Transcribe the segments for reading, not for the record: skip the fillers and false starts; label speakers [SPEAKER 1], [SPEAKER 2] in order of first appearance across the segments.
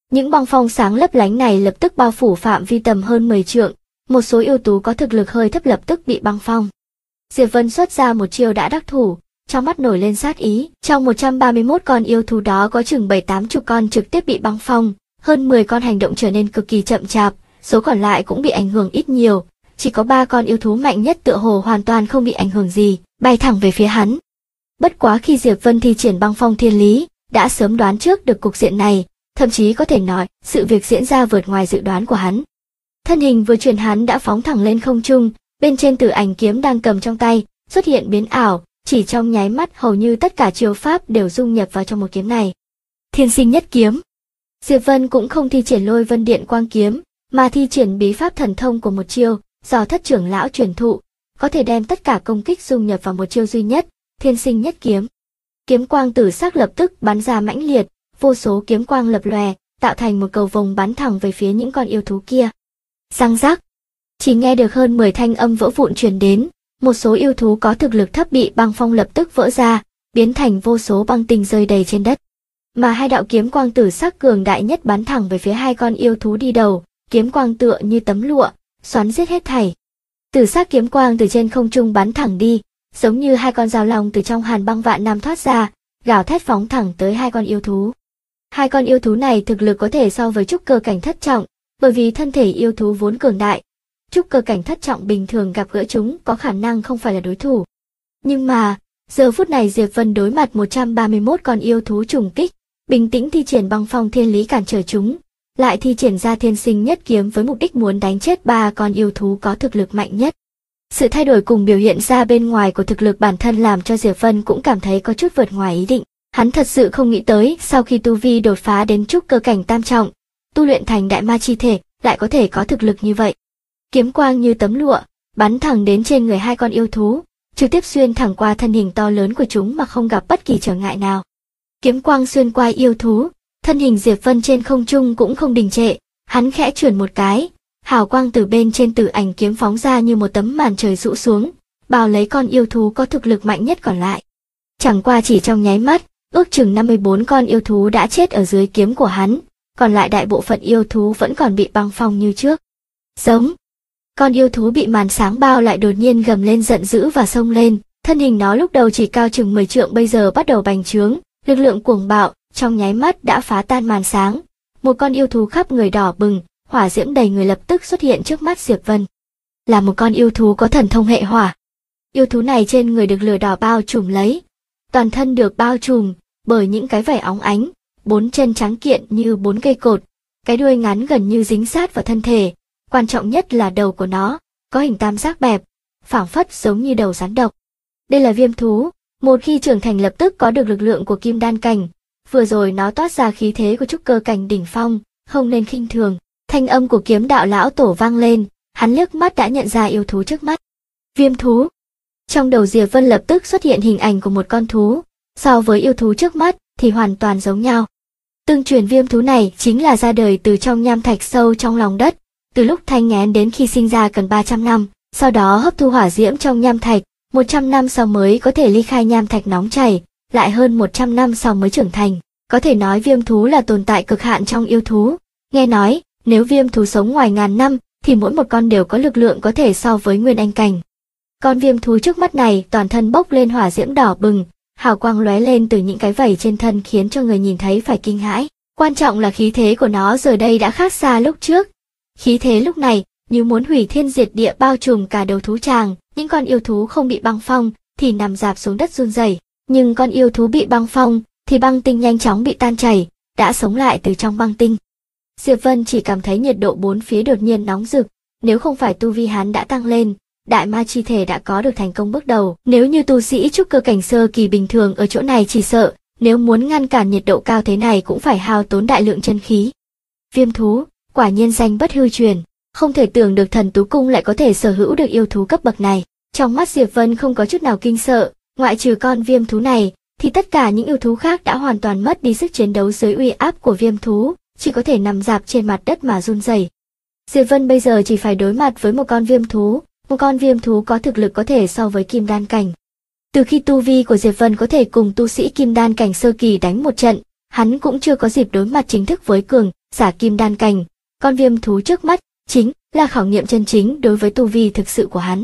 [SPEAKER 1] Những băng phong sáng lấp lánh này lập tức bao phủ phạm vi tầm hơn 10 trượng, một số yêu thú có thực lực hơi thấp lập tức bị băng phong. Diệp Vân xuất ra một chiêu đã đắc thủ, trong mắt nổi lên sát ý. Trong 131 con yêu thú đó có chừng 7-80 con trực tiếp bị băng phong, hơn 10 con hành động trở nên cực kỳ chậm chạp, số còn lại cũng bị ảnh hưởng ít nhiều. Chỉ có 3 con yêu thú mạnh nhất tựa hồ hoàn toàn không bị ảnh hưởng gì, bay thẳng về phía hắn. Bất quá khi Diệp Vân thi triển băng phong thiên lý, đã sớm đoán trước được cục diện này, thậm chí có thể nói sự việc diễn ra vượt ngoài dự đoán của hắn. Thân hình vừa chuyển hắn đã phóng thẳng lên không trung, bên trên Tử Ảnh kiếm đang cầm trong tay, xuất hiện biến ảo, chỉ trong nháy mắt hầu như tất cả chiêu pháp đều dung nhập vào trong một kiếm này. Thiên Sinh Nhất Kiếm. Diệp Vân cũng không thi triển Lôi Vân Điện Quang kiếm, mà thi triển bí pháp thần thông của một chiêu, do Thất trưởng lão truyền thụ, có thể đem tất cả công kích dung nhập vào một chiêu duy nhất, Thiên Sinh Nhất Kiếm. Kiếm quang tử sắc lập tức bắn ra mãnh liệt, vô số kiếm quang lập lòe, tạo thành một cầu vồng bắn thẳng về phía những con yêu thú kia. Răng rắc, chỉ nghe được hơn 10 thanh âm vỡ vụn truyền đến, một số yêu thú có thực lực thấp bị băng phong lập tức vỡ ra, biến thành vô số băng tinh rơi đầy trên đất. Mà hai đạo kiếm quang tử sắc cường đại nhất bắn thẳng về phía hai con yêu thú đi đầu, kiếm quang tựa như tấm lụa, xoắn giết hết thảy. Tử sắc kiếm quang từ trên không trung bắn thẳng đi, giống như hai con dao long từ trong hàn băng vạn năm thoát ra, gào thét phóng thẳng tới hai con yêu thú. Hai con yêu thú này thực lực có thể so với trúc cơ cảnh thất trọng, bởi vì thân thể yêu thú vốn cường đại. Trúc cơ cảnh thất trọng bình thường gặp gỡ chúng có khả năng không phải là đối thủ. Nhưng mà, giờ phút này Diệp Vân đối mặt 131 con yêu thú trùng kích, bình tĩnh thi triển băng phong thiên lý cản trở chúng, lại thi triển ra Thiên Sinh Nhất Kiếm với mục đích muốn đánh chết 3 con yêu thú có thực lực mạnh nhất. Sự thay đổi cùng biểu hiện ra bên ngoài của thực lực bản thân làm cho Diệp Vân cũng cảm thấy có chút vượt ngoài ý định. Hắn thật sự không nghĩ tới sau khi tu vi đột phá đến trúc cơ cảnh tam trọng, tu luyện thành đại ma chi thể, lại có thể có thực lực như vậy. Kiếm quang như tấm lụa, bắn thẳng đến trên người hai con yêu thú, trực tiếp xuyên thẳng qua thân hình to lớn của chúng mà không gặp bất kỳ trở ngại nào. Kiếm quang xuyên qua yêu thú, thân hình Diệp Vân trên không trung cũng không đình trệ, hắn khẽ chuyển một cái, hào quang từ bên trên Tử Ảnh kiếm phóng ra như một tấm màn trời rũ xuống, bao lấy con yêu thú có thực lực mạnh nhất còn lại. Chẳng qua chỉ trong nháy mắt, ước chừng 54 con yêu thú đã chết ở dưới kiếm của hắn, còn lại đại bộ phận yêu thú vẫn còn bị băng phong như trước. Giống. Con yêu thú bị màn sáng bao lại đột nhiên gầm lên giận dữ và xông lên, thân hình nó lúc đầu chỉ cao chừng 10 trượng bây giờ bắt đầu bành trướng, lực lượng cuồng bạo, trong nháy mắt đã phá tan màn sáng. Một con yêu thú khắp người đỏ bừng, hỏa diễm đầy người lập tức xuất hiện trước mắt Diệp Vân. Là một con yêu thú có thần thông hệ hỏa. Yêu thú này trên người được lửa đỏ bao trùm lấy, toàn thân được bao trùm bởi những cái vảy óng ánh, 4 chân trắng kiện như 4 cây cột, cái đuôi ngắn gần như dính sát vào thân thể, quan trọng nhất là đầu của nó có hình tam giác bẹp, phảng phất giống như đầu rắn độc. Đây là viêm thú, một khi trưởng thành lập tức có được lực lượng của kim đan cảnh, vừa rồi nó toát ra khí thế của trúc cơ cảnh đỉnh phong, không nên khinh thường. Thanh âm của Kiếm Đạo lão tổ vang lên, hắn liếc mắt đã nhận ra yêu thú trước mắt. Viêm thú. Trong đầu Diệp Vân lập tức xuất hiện hình ảnh của một con thú, so với yêu thú trước mắt thì hoàn toàn giống nhau. Tương truyền viêm thú này chính là ra đời từ trong nham thạch sâu trong lòng đất, từ lúc thai nghén đến khi sinh ra cần 300 năm, sau đó hấp thu hỏa diễm trong nham thạch, 100 năm sau mới có thể ly khai nham thạch nóng chảy, lại hơn 100 năm sau mới trưởng thành. Có thể nói viêm thú là tồn tại cực hạn trong yêu thú. Nghe nói, nếu viêm thú sống ngoài ngàn năm, thì mỗi một con đều có lực lượng có thể so với nguyên anh cảnh. Con viêm thú trước mắt này toàn thân bốc lên hỏa diễm đỏ bừng, hào quang lóe lên từ những cái vảy trên thân khiến cho người nhìn thấy phải kinh hãi. Quan trọng là khí thế của nó giờ đây đã khác xa lúc trước. Khí thế lúc này như muốn hủy thiên diệt địa bao trùm cả đầu thú tràng, những con yêu thú không bị băng phong thì nằm rạp xuống đất run rẩy, nhưng con yêu thú bị băng phong thì băng tinh nhanh chóng bị tan chảy, đã sống lại từ trong băng tinh. Diệp Vân chỉ cảm thấy nhiệt độ bốn phía đột nhiên nóng rực, nếu không phải tu vi hắn đã tăng lên, đại ma chi thể đã có được thành công bước đầu. Nếu như tu sĩ trúc cơ cảnh sơ kỳ bình thường ở chỗ này chỉ sợ, nếu muốn ngăn cản nhiệt độ cao thế này cũng phải hao tốn đại lượng chân khí. Viêm thú, quả nhiên danh bất hư truyền, không thể tưởng được Thần Tú Cung lại có thể sở hữu được yêu thú cấp bậc này. Trong mắt Diệp Vân không có chút nào kinh sợ, ngoại trừ con viêm thú này, thì tất cả những yêu thú khác đã hoàn toàn mất đi sức chiến đấu dưới uy áp của viêm thú, chỉ có thể nằm rạp trên mặt đất mà run rẩy. Diệp Vân bây giờ chỉ phải đối mặt với một con viêm thú có thực lực có thể so với kim đan cảnh. Từ khi tu vi của Diệp Vân có thể cùng tu sĩ kim đan cảnh sơ kỳ đánh một trận, hắn cũng chưa có dịp đối mặt chính thức với cường giả kim đan cảnh, con viêm thú trước mắt chính là khảo nghiệm chân chính đối với tu vi thực sự của hắn.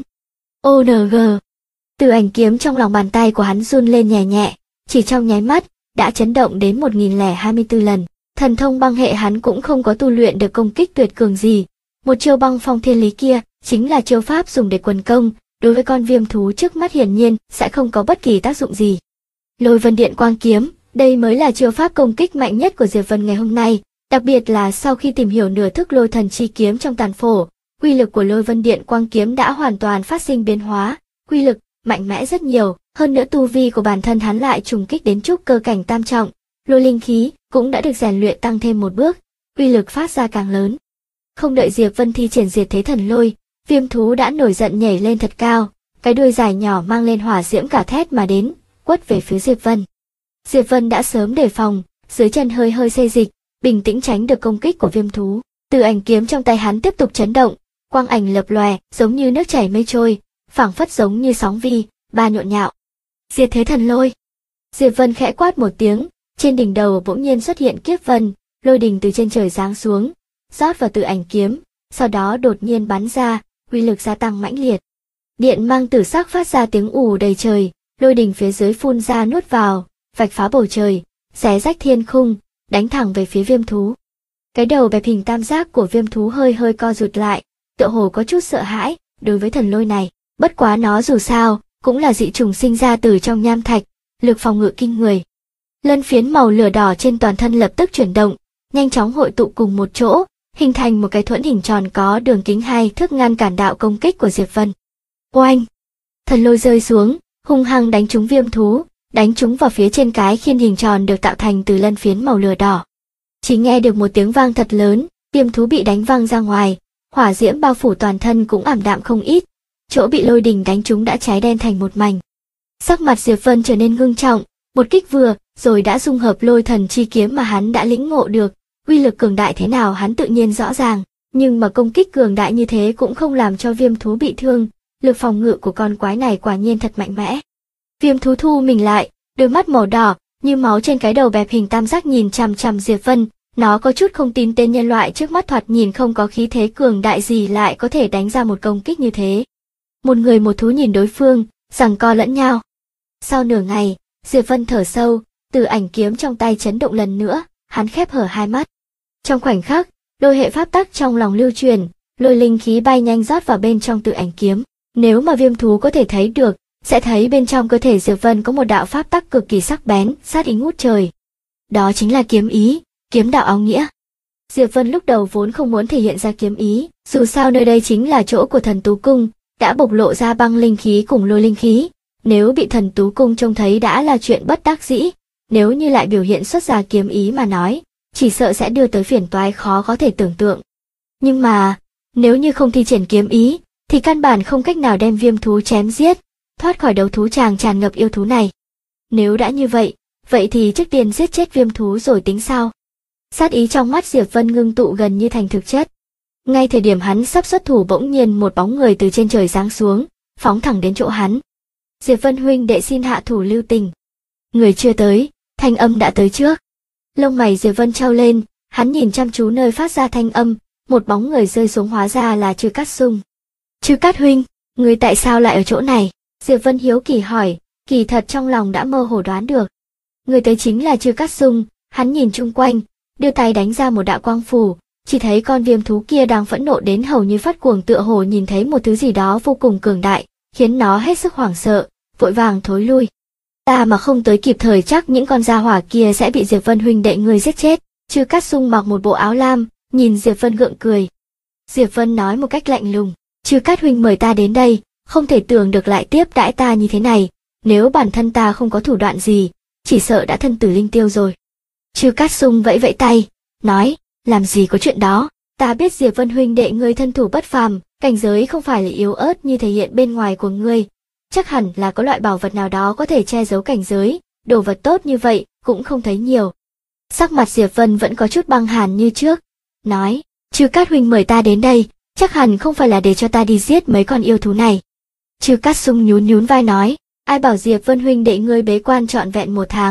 [SPEAKER 1] ONG. Từ ảnh kiếm trong lòng bàn tay của hắn run lên nhẹ nhẹ, chỉ trong nháy mắt đã chấn động đến 1024 lần. Thần thông băng hệ hắn cũng không có tu luyện được công kích tuyệt cường gì. Một chiêu băng phong thiên lý kia chính là chiêu pháp dùng để quần công, đối với con viêm thú trước mắt hiển nhiên sẽ không có bất kỳ tác dụng gì. Lôi Vân Điện Quang Kiếm, đây mới là chiêu pháp công kích mạnh nhất của Diệp Vân ngày hôm nay, đặc biệt là sau khi tìm hiểu nửa thức lôi thần chi kiếm trong tàn phổ, uy lực của Lôi Vân Điện Quang Kiếm đã hoàn toàn phát sinh biến hóa, uy lực mạnh mẽ rất nhiều, hơn nữa tu vi của bản thân hắn lại trùng kích đến trúc cơ cảnh tam trọng, lôi linh khí cũng đã được rèn luyện tăng thêm một bước, uy lực phát ra càng lớn. Không đợi Diệp Vân thi triển diệt thế thần lôi, viêm thú đã nổi giận nhảy lên thật cao, cái đuôi dài nhỏ mang lên hỏa diễm cả thét mà đến, quất về phía Diệp Vân. Diệp Vân đã sớm đề phòng, dưới chân hơi hơi xê dịch, bình tĩnh tránh được công kích của viêm thú. Từ ảnh kiếm trong tay hắn tiếp tục chấn động, quang ảnh lập lòe, giống như nước chảy mây trôi, phảng phất giống như sóng vi, ba nhộn nhạo. Diệt thế thần lôi. Diệp Vân khẽ quát một tiếng, trên đỉnh đầu bỗng nhiên xuất hiện kiếp vân, lôi đình từ trên trời giáng xuống, rót vào từ ảnh kiếm, sau đó đột nhiên bắn ra, uy lực gia tăng mãnh liệt. Điện mang tử sắc phát ra tiếng ù đầy trời, lôi đình phía dưới phun ra nuốt vào, vạch phá bầu trời, xé rách thiên khung, đánh thẳng về phía viêm thú. Cái đầu bẹp hình tam giác của viêm thú hơi hơi co rụt lại, tựa hồ có chút sợ hãi đối với thần lôi này, bất quá nó dù sao cũng là dị trùng sinh ra từ trong nham thạch, lực phòng ngự kinh người. Lân phiến màu lửa đỏ trên toàn thân lập tức chuyển động, nhanh chóng hội tụ cùng một chỗ, hình thành một cái thuẫn hình tròn có đường kính 2 thước ngăn cản đạo công kích của Diệp Vân. Oanh! Thần lôi rơi xuống, hung hăng đánh trúng viêm thú, đánh trúng vào phía trên cái khiên hình tròn được tạo thành từ lân phiến màu lửa đỏ. Chỉ nghe được một tiếng vang thật lớn, viêm thú bị đánh văng ra ngoài, hỏa diễm bao phủ toàn thân cũng ảm đạm không ít, chỗ bị lôi đình đánh trúng đã cháy đen thành một mảnh. Sắc mặt Diệp Vân trở nên ngưng trọng, một kích vừa rồi đã dung hợp lôi thần chi kiếm mà hắn đã lĩnh ngộ được, uy lực cường đại thế nào hắn tự nhiên rõ ràng, nhưng mà công kích cường đại như thế cũng không làm cho viêm thú bị thương, lực phòng ngự của con quái này quả nhiên thật mạnh mẽ. Viêm thú thu mình lại, đôi mắt màu đỏ như máu trên cái đầu bẹp hình tam giác nhìn chằm chằm Diệp Vân, nó có chút không tin tên nhân loại trước mắt thoạt nhìn không có khí thế cường đại gì lại có thể đánh ra một công kích như thế. Một người một thú nhìn đối phương, giằng co lẫn nhau. Sau nửa ngày, Diệp Vân thở sâu, từ ảnh kiếm trong tay chấn động lần nữa, hắn khép hở hai mắt. Trong khoảnh khắc, lôi hệ pháp tắc trong lòng lưu truyền, lôi linh khí bay nhanh rót vào bên trong từ ảnh kiếm. Nếu mà viêm thú có thể thấy được, sẽ thấy bên trong cơ thể Diệp Vân có một đạo pháp tắc cực kỳ sắc bén, sát ý ngút trời. Đó chính là kiếm ý, kiếm đạo áo nghĩa. Diệp Vân lúc đầu vốn không muốn thể hiện ra kiếm ý, dù sao nơi đây chính là chỗ của thần tú cung, đã bộc lộ ra băng linh khí cùng lôi linh khí. Nếu bị thần tú cung trông thấy đã là chuyện bất đắc dĩ, nếu như lại biểu hiện xuất ra kiếm ý mà nói, chỉ sợ sẽ đưa tới phiền toái khó có thể tưởng tượng. Nhưng mà, nếu như không thi triển kiếm ý, thì căn bản không cách nào đem viêm thú chém giết, thoát khỏi đấu thú tràng tràn ngập yêu thú này. Nếu đã như vậy, vậy thì trước tiên giết chết viêm thú rồi tính sau. Sát ý trong mắt Diệp Vân ngưng tụ gần như thành thực chất. Ngay thời điểm hắn sắp xuất thủ bỗng nhiên một bóng người từ trên trời giáng xuống, phóng thẳng đến chỗ hắn. Diệp Vân huynh đệ xin hạ thủ lưu tình. Người chưa tới, thanh âm đã tới trước. Lông mày Diệp Vân trao lên, hắn nhìn chăm chú nơi phát ra thanh âm, một bóng người rơi xuống hóa ra là Trư Cát Sung. Trư Cát huynh, người tại sao lại ở chỗ này? Diệp Vân hiếu kỳ hỏi, kỳ thật trong lòng đã mơ hồ đoán được. Người tới chính là Trư Cát Sung, hắn nhìn chung quanh, đưa tay đánh ra một đạo quang phù, chỉ thấy con viêm thú kia đang phẫn nộ đến hầu như phát cuồng tựa hồ nhìn thấy một thứ gì đó vô cùng cường đại, khiến nó hết sức hoảng sợ, vội vàng thối lui. Ta mà không tới kịp thời chắc những con gia hỏa kia sẽ bị Diệp Vân huynh đệ ngươi giết chết. Trư Cát Sung mặc một bộ áo lam, nhìn Diệp Vân gượng cười. Diệp Vân nói một cách lạnh lùng, Trư Cát huynh mời ta đến đây, không thể tưởng được lại tiếp đãi ta như thế này, nếu bản thân ta không có thủ đoạn gì, chỉ sợ đã thân tử linh tiêu rồi. Trư Cát Sung vẫy vẫy tay, nói, làm gì có chuyện đó, ta biết Diệp Vân huynh đệ ngươi thân thủ bất phàm, cảnh giới không phải là yếu ớt như thể hiện bên ngoài của ngươi, chắc hẳn là có loại bảo vật nào đó có thể che giấu cảnh giới, đồ vật tốt như vậy cũng không thấy nhiều. Sắc mặt Diệp Vân vẫn có chút băng hàn như trước, nói, Trư Cát huynh mời ta đến đây, chắc hẳn không phải là để cho ta đi giết mấy con yêu thú này. Trư Cát Sung nhún nhún vai nói, ai bảo Diệp Vân huynh đệ ngươi bế quan trọn vẹn 1 tháng,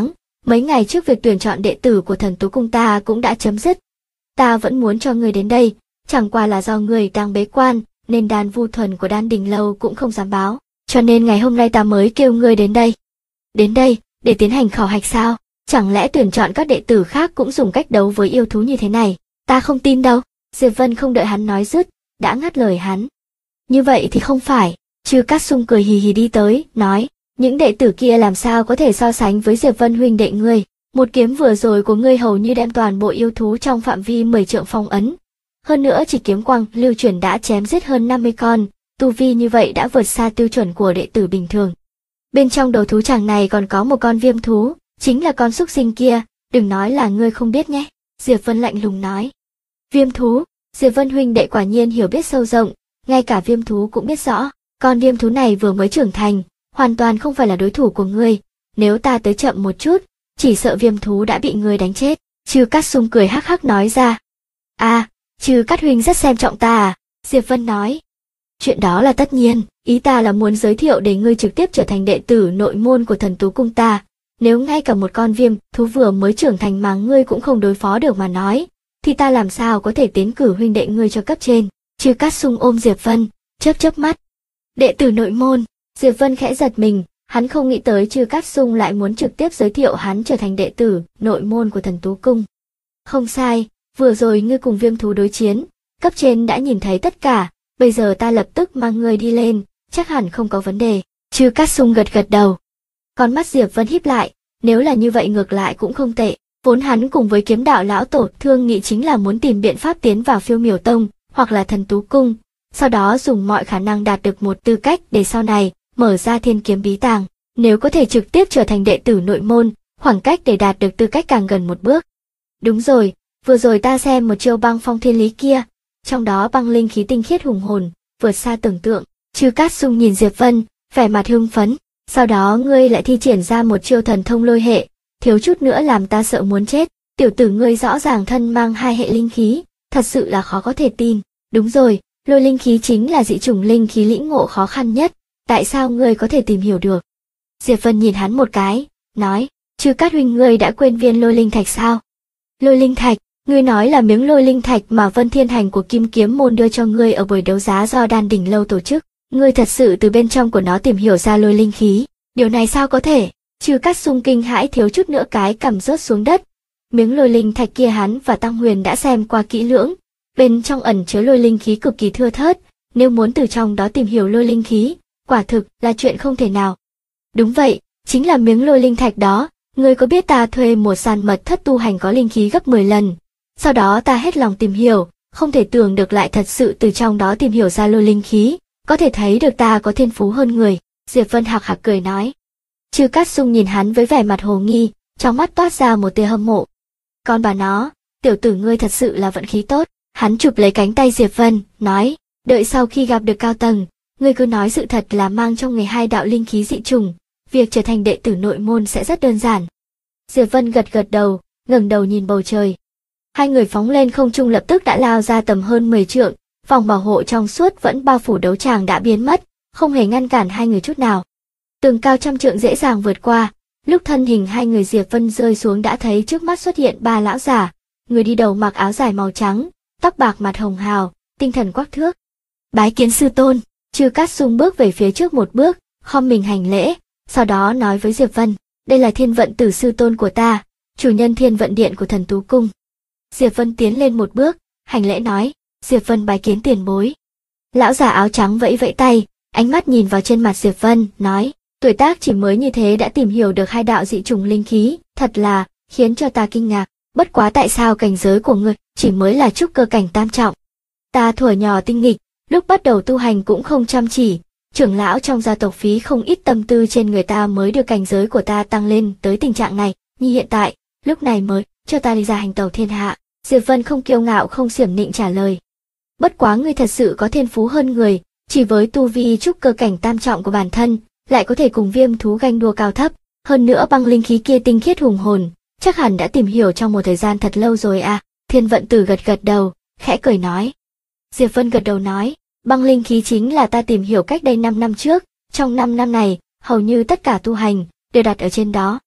[SPEAKER 1] Mấy ngày trước việc tuyển chọn đệ tử của thần tú cung ta cũng đã chấm dứt. Ta vẫn muốn cho ngươi đến đây, chẳng qua là do ngươi đang bế quan, nên đan vu thuần của Đan Đình Lâu cũng không dám báo, cho nên ngày hôm nay ta mới kêu ngươi đến đây. Đến đây, để tiến hành khảo hạch sao? Chẳng lẽ tuyển chọn các đệ tử khác cũng dùng cách đấu với yêu thú như thế này? Ta không tin đâu. Diệp Vân không đợi hắn nói dứt, đã ngắt lời hắn. Như vậy thì không phải. Chư Cát Sung cười hì hì đi tới, nói, những đệ tử kia làm sao có thể so sánh với Diệp Vân huynh đệ ngươi. Một kiếm vừa rồi của ngươi hầu như đem toàn bộ yêu thú trong phạm vi 10 trượng phong ấn. Hơn nữa chỉ kiếm quang lưu chuyển đã chém giết hơn 50 con, tu vi như vậy đã vượt xa tiêu chuẩn của đệ tử bình thường. Bên trong đầu thú tràng này còn có một con viêm thú, chính là con súc sinh kia, đừng nói là ngươi không biết nhé. Diệp Vân lạnh lùng nói. Viêm thú, Diệp Vân huynh đệ quả nhiên hiểu biết sâu rộng, ngay cả viêm thú cũng biết rõ, con viêm thú này vừa mới trưởng thành, hoàn toàn không phải là đối thủ của ngươi, nếu ta tới chậm một chút, chỉ sợ viêm thú đã bị ngươi đánh chết. Chư Cát Sung cười hắc hắc nói ra. À, Chư Cát huynh rất xem trọng ta à? Diệp Vân nói. Chuyện đó là tất nhiên, ý ta là muốn giới thiệu để ngươi trực tiếp trở thành đệ tử nội môn của thần tú cung ta. Nếu ngay cả một con viêm thú vừa mới trưởng thành mà ngươi cũng không đối phó được mà nói, thì ta làm sao có thể tiến cử huynh đệ ngươi cho cấp trên. Chư Cát Sung ôm Diệp Vân, chớp chớp mắt. Đệ tử nội môn, Diệp Vân khẽ giật mình, hắn không nghĩ tới Chư Cát Sung lại muốn trực tiếp giới thiệu hắn trở thành đệ tử nội môn của thần tú cung. Không sai, vừa rồi ngươi cùng viêm thú đối chiến, cấp trên đã nhìn thấy tất cả, bây giờ ta lập tức mang ngươi đi lên, chắc hẳn không có vấn đề. Chư Cát Sung gật gật đầu. Con mắt Diệp Vân híp lại, nếu là như vậy ngược lại cũng không tệ, vốn hắn cùng với kiếm đạo lão tổ thương nghị chính là muốn tìm biện pháp tiến vào Phiêu Miểu Tông, hoặc là thần tú cung, sau đó dùng mọi khả năng đạt được một tư cách để sau này mở ra thiên kiếm bí tàng, nếu có thể trực tiếp trở thành đệ tử nội môn, khoảng cách để đạt được tư cách càng gần một bước. Đúng rồi, vừa rồi ta xem một chiêu băng phong thiên lý kia, trong đó băng linh khí tinh khiết hùng hồn, vượt xa tưởng tượng. Chư Cát Sung nhìn Diệp Vân, vẻ mặt hưng phấn, sau đó ngươi lại thi triển ra một chiêu thần thông lôi hệ, thiếu chút nữa làm ta sợ muốn chết. Tiểu tử ngươi rõ ràng thân mang hai hệ linh khí, thật sự là khó có thể tin. Đúng rồi, lôi linh khí chính là dị chủng linh khí lĩnh ngộ khó khăn nhất, tại sao ngươi có thể tìm hiểu được? Diệp Vân nhìn hắn một cái, nói, Chư Cát huynh ngươi đã quên viên lôi linh thạch sao? Lôi linh thạch, ngươi nói là miếng lôi linh thạch mà Vân Thiên Hành của Kim Kiếm môn đưa cho ngươi ở buổi đấu giá do Đan Đình Lâu tổ chức, ngươi thật sự từ bên trong của nó tìm hiểu ra lôi linh khí, điều này sao có thể? Chư Cát Sung kinh hãi thiếu chút nữa cái cằm rớt xuống đất. Miếng lôi linh thạch kia hắn và Tăng Huyền đã xem qua kỹ lưỡng, bên trong ẩn chứa lôi linh khí cực kỳ thưa thớt, nếu muốn từ trong đó tìm hiểu lôi linh khí, quả thực là chuyện không thể nào. Đúng vậy, chính là miếng lôi linh thạch đó, ngươi có biết ta thuê một sàn mật thất tu hành có linh khí gấp 10 lần, sau đó ta hết lòng tìm hiểu, không thể tưởng được lại thật sự từ trong đó tìm hiểu ra lôi linh khí, có thể thấy được ta có thiên phú hơn người. Diệp Vân hạc hạc cười nói. Chư Cát Sung nhìn hắn với vẻ mặt hồ nghi, trong mắt toát ra một tia hâm mộ. Con bà nó, tiểu tử ngươi thật sự là vận khí tốt. Hắn chụp lấy cánh tay Diệp Vân, nói, đợi sau khi gặp được cao tầng, ngươi cứ nói sự thật là mang trong người hai đạo linh khí dị trùng, việc trở thành đệ tử nội môn sẽ rất đơn giản. Diệp Vân gật gật đầu, ngẩng đầu nhìn bầu trời. Hai người phóng lên không trung lập tức đã lao ra tầm hơn 10 trượng, vòng bảo hộ trong suốt vẫn bao phủ đấu tràng đã biến mất, không hề ngăn cản hai người chút nào. Tường cao trăm trượng dễ dàng vượt qua, lúc thân hình hai người Diệp Vân rơi xuống đã thấy trước mắt xuất hiện ba lão giả, người đi đầu mặc áo dài màu trắng, tóc bạc mặt hồng hào, tinh thần quắc thước. Bái kiến sư tôn. Chư Cát Sung bước về phía trước một bước, khom mình hành lễ, sau đó nói với Diệp Vân, đây là Thiên Vận Tử sư tôn của ta, chủ nhân Thiên Vận Điện của thần tú cung. Diệp Vân tiến lên một bước, hành lễ nói, Diệp Vân bái kiến tiền bối. Lão già áo trắng vẫy vẫy tay, ánh mắt nhìn vào trên mặt Diệp Vân, nói, tuổi tác chỉ mới như thế đã tìm hiểu được hai đạo dị trùng linh khí, thật là khiến cho ta kinh ngạc. Bất quá tại sao cảnh giới của ngươi chỉ mới là trúc cơ cảnh tam trọng? Ta thuở nhỏ tinh nghịch, lúc bắt đầu tu hành cũng không chăm chỉ, trưởng lão trong gia tộc phí không ít tâm tư trên người ta mới được cảnh giới của ta tăng lên tới tình trạng này, như hiện tại, lúc này mới cho ta đi ra hành tẩu thiên hạ. Diệp Vân không kiêu ngạo không xiểm nịnh trả lời. Bất quá ngươi thật sự có thiên phú hơn người, chỉ với tu vi trúc cơ cảnh tam trọng của bản thân, lại có thể cùng viêm thú ganh đua cao thấp, hơn nữa băng linh khí kia tinh khiết hùng hồn, chắc hẳn đã tìm hiểu trong một thời gian thật lâu rồi à. Thiên Vận Tử gật gật đầu, khẽ cười nói. Diệp Vân gật đầu nói, băng linh khí chính là ta tìm hiểu cách đây 5 năm trước, trong 5 năm này, hầu như tất cả tu hành đều đặt ở trên đó.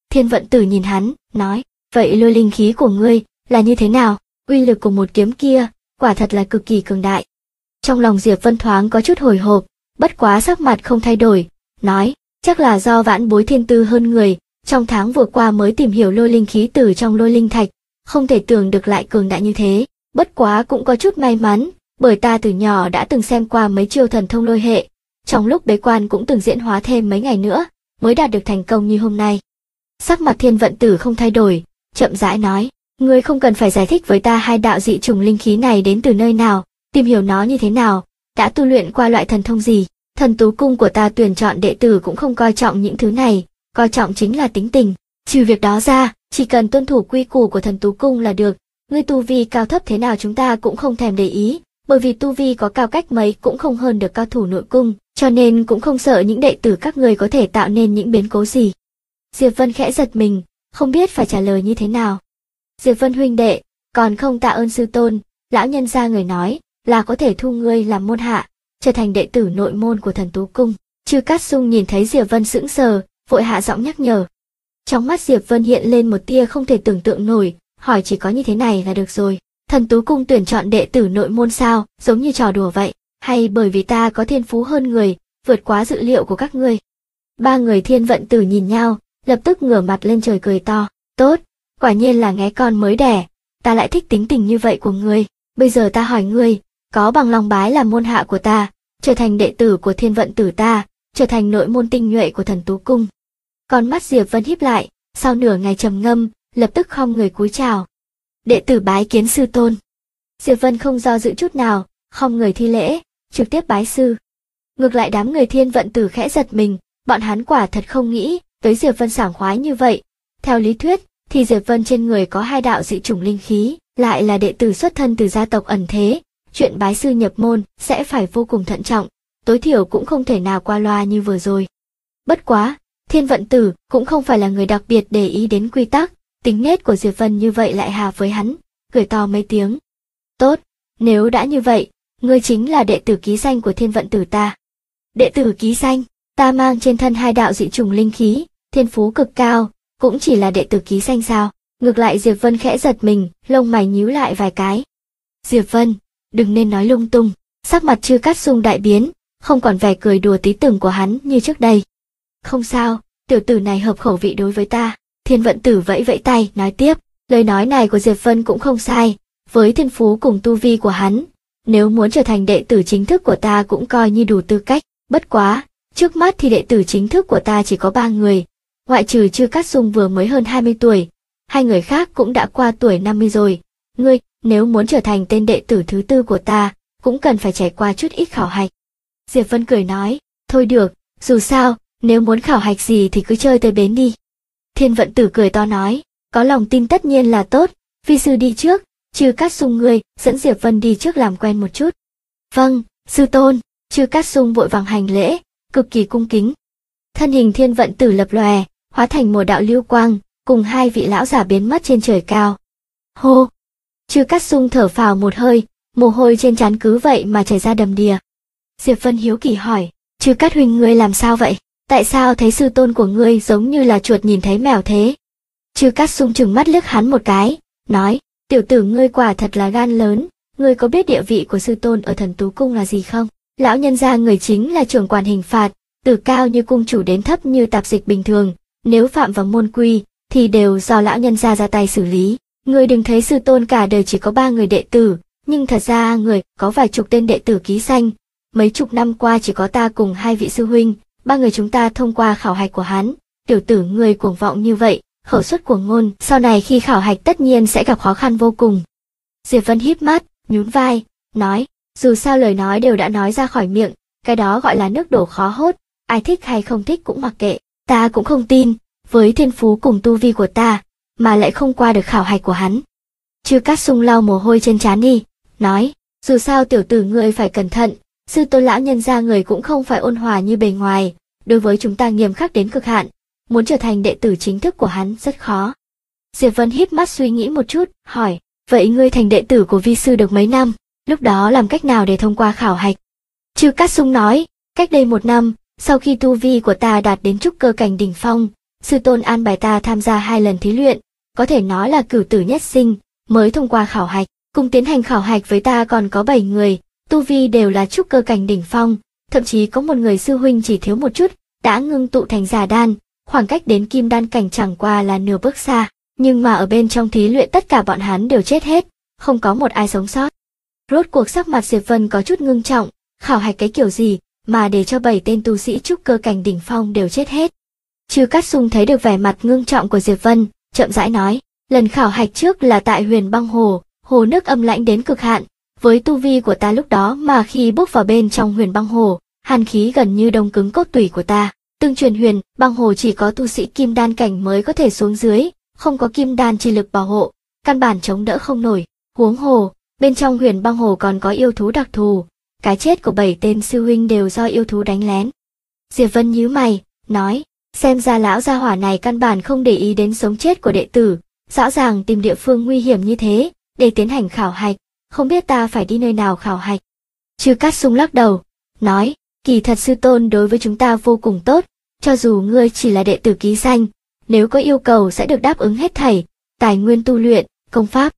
[SPEAKER 1] Thiên Vận Tử nhìn hắn, nói, vậy lôi linh khí của ngươi là như thế nào? Uy lực của một kiếm kia, quả thật là cực kỳ cường đại. Trong lòng Diệp Vân thoáng có chút hồi hộp, bất quá sắc mặt không thay đổi, nói, chắc là do vãn bối thiên tư hơn người, trong tháng vừa qua mới tìm hiểu lôi linh khí từ trong lôi linh thạch, không thể tưởng được lại cường đại như thế, bất quá cũng có chút may mắn, bởi ta từ nhỏ đã từng xem qua mấy chiêu thần thông lôi hệ, trong lúc bế quan cũng từng diễn hóa thêm mấy ngày nữa, mới đạt được thành công như hôm nay. Sắc mặt Thiên Vận Tử không thay đổi, chậm rãi nói, ngươi không cần phải giải thích với ta hai đạo dị trùng linh khí này đến từ nơi nào, tìm hiểu nó như thế nào, đã tu luyện qua loại thần thông gì. Thần Tú Cung của ta tuyển chọn đệ tử cũng không coi trọng những thứ này, coi trọng chính là tính tình. Trừ việc đó ra, chỉ cần tuân thủ quy củ của Thần Tú Cung là được. Ngươi tu vi cao thấp thế nào chúng ta cũng không thèm để ý, bởi vì tu vi có cao cách mấy cũng không hơn được cao thủ nội cung, cho nên cũng không sợ những đệ tử các ngươi có thể tạo nên những biến cố gì. Diệp Vân khẽ giật mình, không biết phải trả lời như thế nào. Diệp Vân huynh đệ, còn không tạ ơn sư tôn, lão nhân gia người nói là có thể thu ngươi làm môn hạ, trở thành đệ tử nội môn của Thần Tú Cung. Chư Cát Sung nhìn thấy Diệp Vân sững sờ, vội hạ giọng nhắc nhở. Trong mắt Diệp Vân hiện lên một tia không thể tưởng tượng nổi, hỏi chỉ có như thế này là được rồi. Thần Tú Cung tuyển chọn đệ tử nội môn sao, giống như trò đùa vậy, hay bởi vì ta có thiên phú hơn người, vượt quá dự liệu của các ngươi? Ba người Thiên Vận Tử nhìn nhau, lập tức ngửa mặt lên trời cười to. Tốt, quả nhiên là nghé con mới đẻ, ta lại thích tính tình như vậy của ngươi. Bây giờ ta hỏi ngươi, có bằng lòng bái làm môn hạ của ta, trở thành đệ tử của Thiên Vận Tử ta, trở thành nội môn tinh nhuệ của Thần Tú Cung? Con mắt Diệp Vân híp lại, sau nửa ngày trầm ngâm, lập tức khom người cúi chào. Đệ tử bái kiến sư tôn. Diệp Vân không do dự chút nào, khom người thi lễ, trực tiếp bái sư. Ngược lại đám người Thiên Vận Tử khẽ giật mình, bọn hắn quả thật không nghĩ tới Diệp Vân sảng khoái như vậy. Theo lý thuyết, thì Diệp Vân trên người có hai đạo dị chủng linh khí, lại là đệ tử xuất thân từ gia tộc ẩn thế, chuyện bái sư nhập môn sẽ phải vô cùng thận trọng, tối thiểu cũng không thể nào qua loa như vừa rồi. Bất quá, Thiên Vận Tử cũng không phải là người đặc biệt để ý đến quy tắc, tính nết của Diệp Vân như vậy lại hợp với hắn, cười to mấy tiếng. Tốt, nếu đã như vậy, ngươi chính là đệ tử ký danh của Thiên Vận Tử ta. Đệ tử ký danh, ta mang trên thân hai đạo dị trùng linh khí, thiên phú cực cao, cũng chỉ là đệ tử ký danh sao? Ngược lại Diệp Vân khẽ giật mình, lông mày nhíu lại vài cái. Diệp Vân, đừng nên nói lung tung. Sắc mặt Chư Cát Sung đại biến, không còn vẻ cười đùa tí tưởng của hắn như trước đây. Không sao, tiểu tử này hợp khẩu vị đối với ta. Thiên Vận Tử vẫy vẫy tay, nói tiếp, lời nói này của Diệp Vân cũng không sai, với thiên phú cùng tu vi của hắn, nếu muốn trở thành đệ tử chính thức của ta cũng coi như đủ tư cách. Bất quá, trước mắt thì đệ tử chính thức của ta chỉ có 3 người, ngoại trừ Chư Cát Sung vừa mới hơn 20 tuổi, hai người khác cũng đã qua tuổi 50 rồi. Ngươi, nếu muốn trở thành tên đệ tử thứ tư của ta, cũng cần phải trải qua chút ít khảo hạch. Diệp Vân cười nói, thôi được, dù sao, nếu muốn khảo hạch gì thì cứ chơi tới bến đi. Thiên Vận Tử cười to nói, có lòng tin tất nhiên là tốt, vi sư đi trước, Chư Cát Sung ngươi dẫn Diệp Vân đi trước làm quen một chút. Vâng, sư tôn. Chư Cát Sung vội vàng hành lễ, cực kỳ cung kính. Thân hình Thiên Vận Tử lập lòe, hóa thành một đạo lưu quang, cùng hai vị lão giả biến mất trên trời cao. Hô! Chư Cát Sung thở phào một hơi, mồ hôi trên trán cứ vậy mà chảy ra đầm đìa. Diệp Vân hiếu kỳ hỏi, Chư Cát huynh ngươi làm sao vậy? Tại sao thấy sư tôn của ngươi giống như là chuột nhìn thấy mèo thế? Chư Cát Sung trừng mắt liếc hắn một cái, nói, tiểu tử ngươi quả thật là gan lớn, ngươi có biết địa vị của sư tôn ở Thần Tú Cung là gì không? Lão nhân gia người chính là trưởng quản hình phạt, từ cao như cung chủ đến thấp như tạp dịch bình thường, nếu phạm vào môn quy, thì đều do lão nhân gia ra tay xử lý. Ngươi đừng thấy sư tôn cả đời chỉ có 3 người đệ tử, nhưng thật ra người có vài chục tên đệ tử ký danh. Mấy chục năm qua chỉ có ta cùng 2 vị sư huynh, 3 người chúng ta thông qua khảo hạch của hắn. Tiểu tử ngươi cuồng vọng như vậy, khẩu suất cuồng ngôn, sau này khi khảo hạch tất nhiên sẽ gặp khó khăn vô cùng. Diệp Vân híp mắt, nhún vai, nói, dù sao lời nói đều đã nói ra khỏi miệng, cái đó gọi là nước đổ khó hốt, ai thích hay không thích cũng mặc kệ, ta cũng không tin, với thiên phú cùng tu vi của ta, mà lại không qua được khảo hạch của hắn. Chư Cát Sung lau mồ hôi trên trán đi, nói, dù sao tiểu tử ngươi phải cẩn thận, sư tôn lão nhân gia người cũng không phải ôn hòa như bề ngoài, đối với chúng ta nghiêm khắc đến cực hạn, muốn trở thành đệ tử chính thức của hắn rất khó. Diệp Vân híp mắt suy nghĩ một chút, hỏi, vậy ngươi thành đệ tử của vi sư được mấy năm, lúc đó làm cách nào để thông qua khảo hạch? Chư Cát Sung nói, cách đây 1 năm, sau khi tu vi của ta đạt đến trúc cơ cảnh đỉnh phong, Sư tôn an bài ta tham gia 2 lần thí luyện, có thể nói là cửu tử nhất sinh, mới thông qua khảo hạch. Cùng tiến hành khảo hạch với ta còn có 7 người, tu vi đều là trúc cơ cảnh đỉnh phong, thậm chí có một người sư huynh chỉ thiếu một chút, đã ngưng tụ thành giả đan, khoảng cách đến kim đan cảnh chẳng qua là nửa bước xa, nhưng mà ở bên trong thí luyện tất cả bọn hắn đều chết hết, không có một ai sống sót. Rốt cuộc sắc mặt Diệp Vân có chút ngưng trọng, khảo hạch cái kiểu gì mà để cho 7 tên tu sĩ trúc cơ cảnh đỉnh phong đều chết hết. Chư Cát Sung thấy được vẻ mặt ngưng trọng của Diệp Vân, chậm rãi nói, lần khảo hạch trước là tại Huyền Băng Hồ, hồ nước âm lãnh đến cực hạn, với tu vi của ta lúc đó mà khi bước vào bên trong Huyền Băng Hồ, hàn khí gần như đông cứng cốt tủy của ta. Tương truyền Huyền Băng Hồ chỉ có tu sĩ kim đan cảnh mới có thể xuống dưới, không có kim đan chi lực bảo hộ, căn bản chống đỡ không nổi. Huống hồ, bên trong Huyền Băng Hồ còn có yêu thú đặc thù, cái chết của 7 tên sư huynh đều do yêu thú đánh lén. Diệp Vân nhíu mày, nói, xem ra lão gia hỏa này căn bản không để ý đến sống chết của đệ tử, rõ ràng tìm địa phương nguy hiểm như thế để tiến hành khảo hạch, không biết ta phải đi nơi nào khảo hạch. Chư Cát Sung lắc đầu, nói, kỳ thật sư tôn đối với chúng ta vô cùng tốt, cho dù ngươi chỉ là đệ tử ký danh, nếu có yêu cầu sẽ được đáp ứng hết thảy, tài nguyên tu luyện, công pháp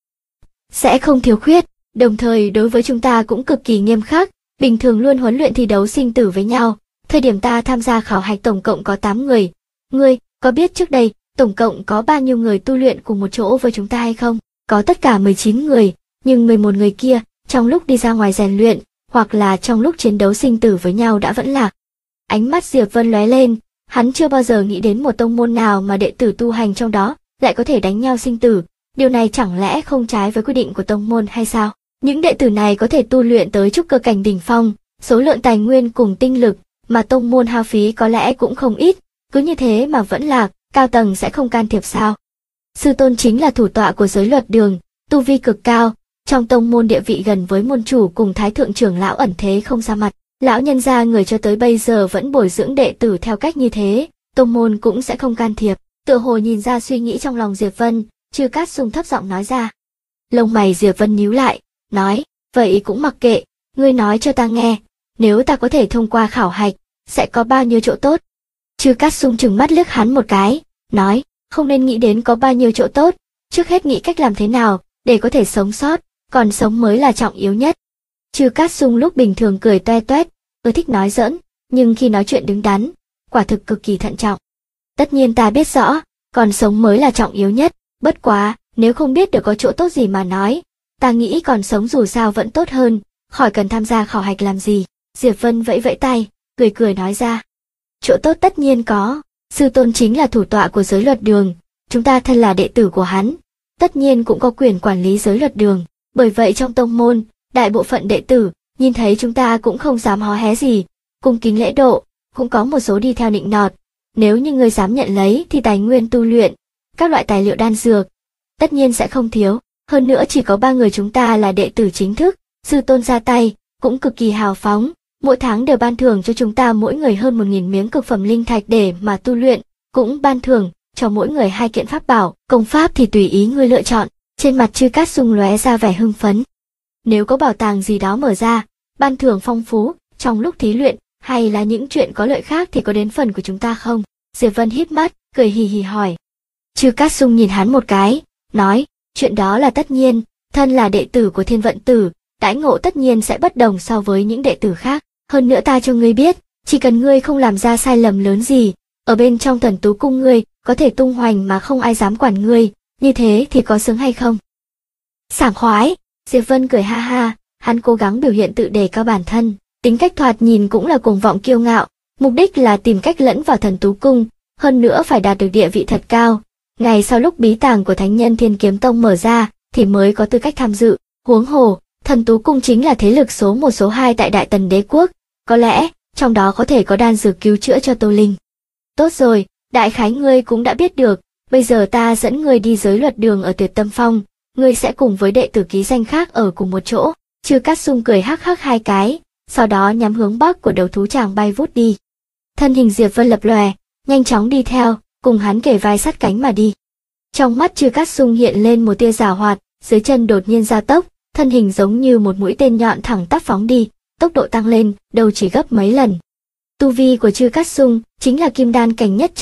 [SPEAKER 1] sẽ không thiếu khuyết, đồng thời đối với chúng ta cũng cực kỳ nghiêm khắc, bình thường luôn huấn luyện thi đấu sinh tử với nhau. Thời điểm ta tham gia khảo hạch tổng cộng có 8 người, ngươi có biết trước đây tổng cộng có bao nhiêu người tu luyện cùng một chỗ với chúng ta hay không? Có tất cả 19 người, nhưng 11 người kia, trong lúc đi ra ngoài rèn luyện, hoặc là trong lúc chiến đấu sinh tử với nhau đã vẫn lạc. Ánh mắt Diệp Vân lóe lên, hắn chưa bao giờ nghĩ đến một tông môn nào mà đệ tử tu hành trong đó lại có thể đánh nhau sinh tử, điều này chẳng lẽ không trái với quy định của tông môn hay sao? Những đệ tử này có thể tu luyện tới trúc cơ cảnh đỉnh phong, số lượng tài nguyên cùng tinh lực mà tông môn hao phí có lẽ cũng không ít, cứ như thế mà vẫn lạc, cao tầng sẽ không can thiệp sao? Sư tôn chính là thủ tọa của giới luật đường, tu vi cực cao, trong tông môn địa vị gần với môn chủ cùng thái thượng trưởng lão ẩn thế không ra mặt. Lão nhân gia người cho tới bây giờ vẫn bồi dưỡng đệ tử theo cách như thế, tông môn cũng sẽ không can thiệp. Tựa hồ nhìn ra suy nghĩ trong lòng Diệp Vân, Chư Cát Sung thấp giọng nói ra. Lông mày Diệp Vân nhíu lại, nói, vậy cũng mặc kệ, ngươi nói cho ta nghe, nếu ta có thể thông qua khảo hạch, sẽ có bao nhiêu chỗ tốt? Chư Cát Sung trừng mắt liếc hắn một cái, nói, không nên nghĩ đến có bao nhiêu chỗ tốt, trước hết nghĩ cách làm thế nào để có thể sống sót, còn sống mới là trọng yếu nhất. Chư Cát Sung lúc bình thường cười toe toét, thích nói giỡn, nhưng khi nói chuyện đứng đắn, quả thực cực kỳ thận trọng. Tất nhiên ta biết rõ, còn sống mới là trọng yếu nhất, bất quá, nếu không biết được có chỗ tốt gì mà nói, ta nghĩ còn sống dù sao vẫn tốt hơn, khỏi cần tham gia khảo hạch làm gì. Diệp Vân vẫy vẫy tay, cười cười nói ra. Chỗ tốt tất nhiên có, sư tôn chính là thủ tọa của giới luật đường, chúng ta thân là đệ tử của hắn, tất nhiên cũng có quyền quản lý giới luật đường, bởi vậy trong tông môn, đại bộ phận đệ tử, nhìn thấy chúng ta cũng không dám hó hé gì, cung kính lễ độ, cũng có một số đi theo nịnh nọt, nếu như ngươi dám nhận lấy thì tài nguyên tu luyện, các loại tài liệu đan dược, tất nhiên sẽ không thiếu, hơn nữa chỉ có 3 người chúng ta là đệ tử chính thức, sư tôn ra tay, cũng cực kỳ hào phóng, mỗi tháng đều ban thưởng cho chúng ta mỗi người hơn 1.000 miếng cực phẩm linh thạch để mà tu luyện, cũng ban thưởng cho mỗi người 2 kiện pháp bảo, công pháp thì tùy ý ngươi lựa chọn. Trên mặt Chư Cát Sung lóe ra vẻ hưng phấn. Nếu có bảo tàng gì đó mở ra, ban thưởng phong phú, trong lúc thí luyện, hay là những chuyện có lợi khác thì có đến phần của chúng ta không? Diệp Vân híp mắt, cười hì hì hỏi. Chư Cát Sung nhìn hắn một cái, nói, chuyện đó là tất nhiên, thân là đệ tử của Thiên Vận Tử, đãi ngộ tất nhiên sẽ bất đồng so với những đệ tử khác. Hơn nữa ta cho ngươi biết, chỉ cần ngươi không làm ra sai lầm lớn gì, ở bên trong Thần Tú Cung ngươi có thể tung hoành mà không ai dám quản ngươi, như thế thì có sướng hay không? Sảng khoái, Diệp Vân cười ha ha, hắn cố gắng biểu hiện tự đề cao bản thân, tính cách thoạt nhìn cũng là cuồng vọng kiêu ngạo, mục đích là tìm cách lẫn vào Thần Tú Cung, hơn nữa phải đạt được địa vị thật cao. Ngày sau lúc bí tàng của Thánh Nhân Thiên Kiếm Tông mở ra, thì mới có tư cách tham dự. Huống hồ, Thần Tú Cung chính là thế lực số 1 số 2 tại Đại Tần Đế Quốc, có lẽ trong đó có thể có đan dược cứu chữa cho Tô Linh. Tốt rồi, đại khái ngươi cũng đã biết được, bây giờ ta dẫn ngươi đi giới luật đường ở Tuyệt Tâm Phong, ngươi sẽ cùng với đệ tử ký danh khác ở cùng một chỗ. Chư Cát Sung cười hắc hắc 2 cái, sau đó nhắm hướng bắc của đầu thú tràng bay vút đi. Thân hình Diệp Vân lập lòe, nhanh chóng đi theo, cùng hắn kề vai sát cánh mà đi. Trong mắt Chư Cát Sung hiện lên một tia giảo hoạt, dưới chân đột nhiên gia tốc, thân hình giống như một mũi tên nhọn thẳng tắp phóng đi, tốc độ tăng lên, đâu chỉ gấp mấy lần. Tu vi của Chư Cát Sung chính là kim đan cảnh nhất trọng,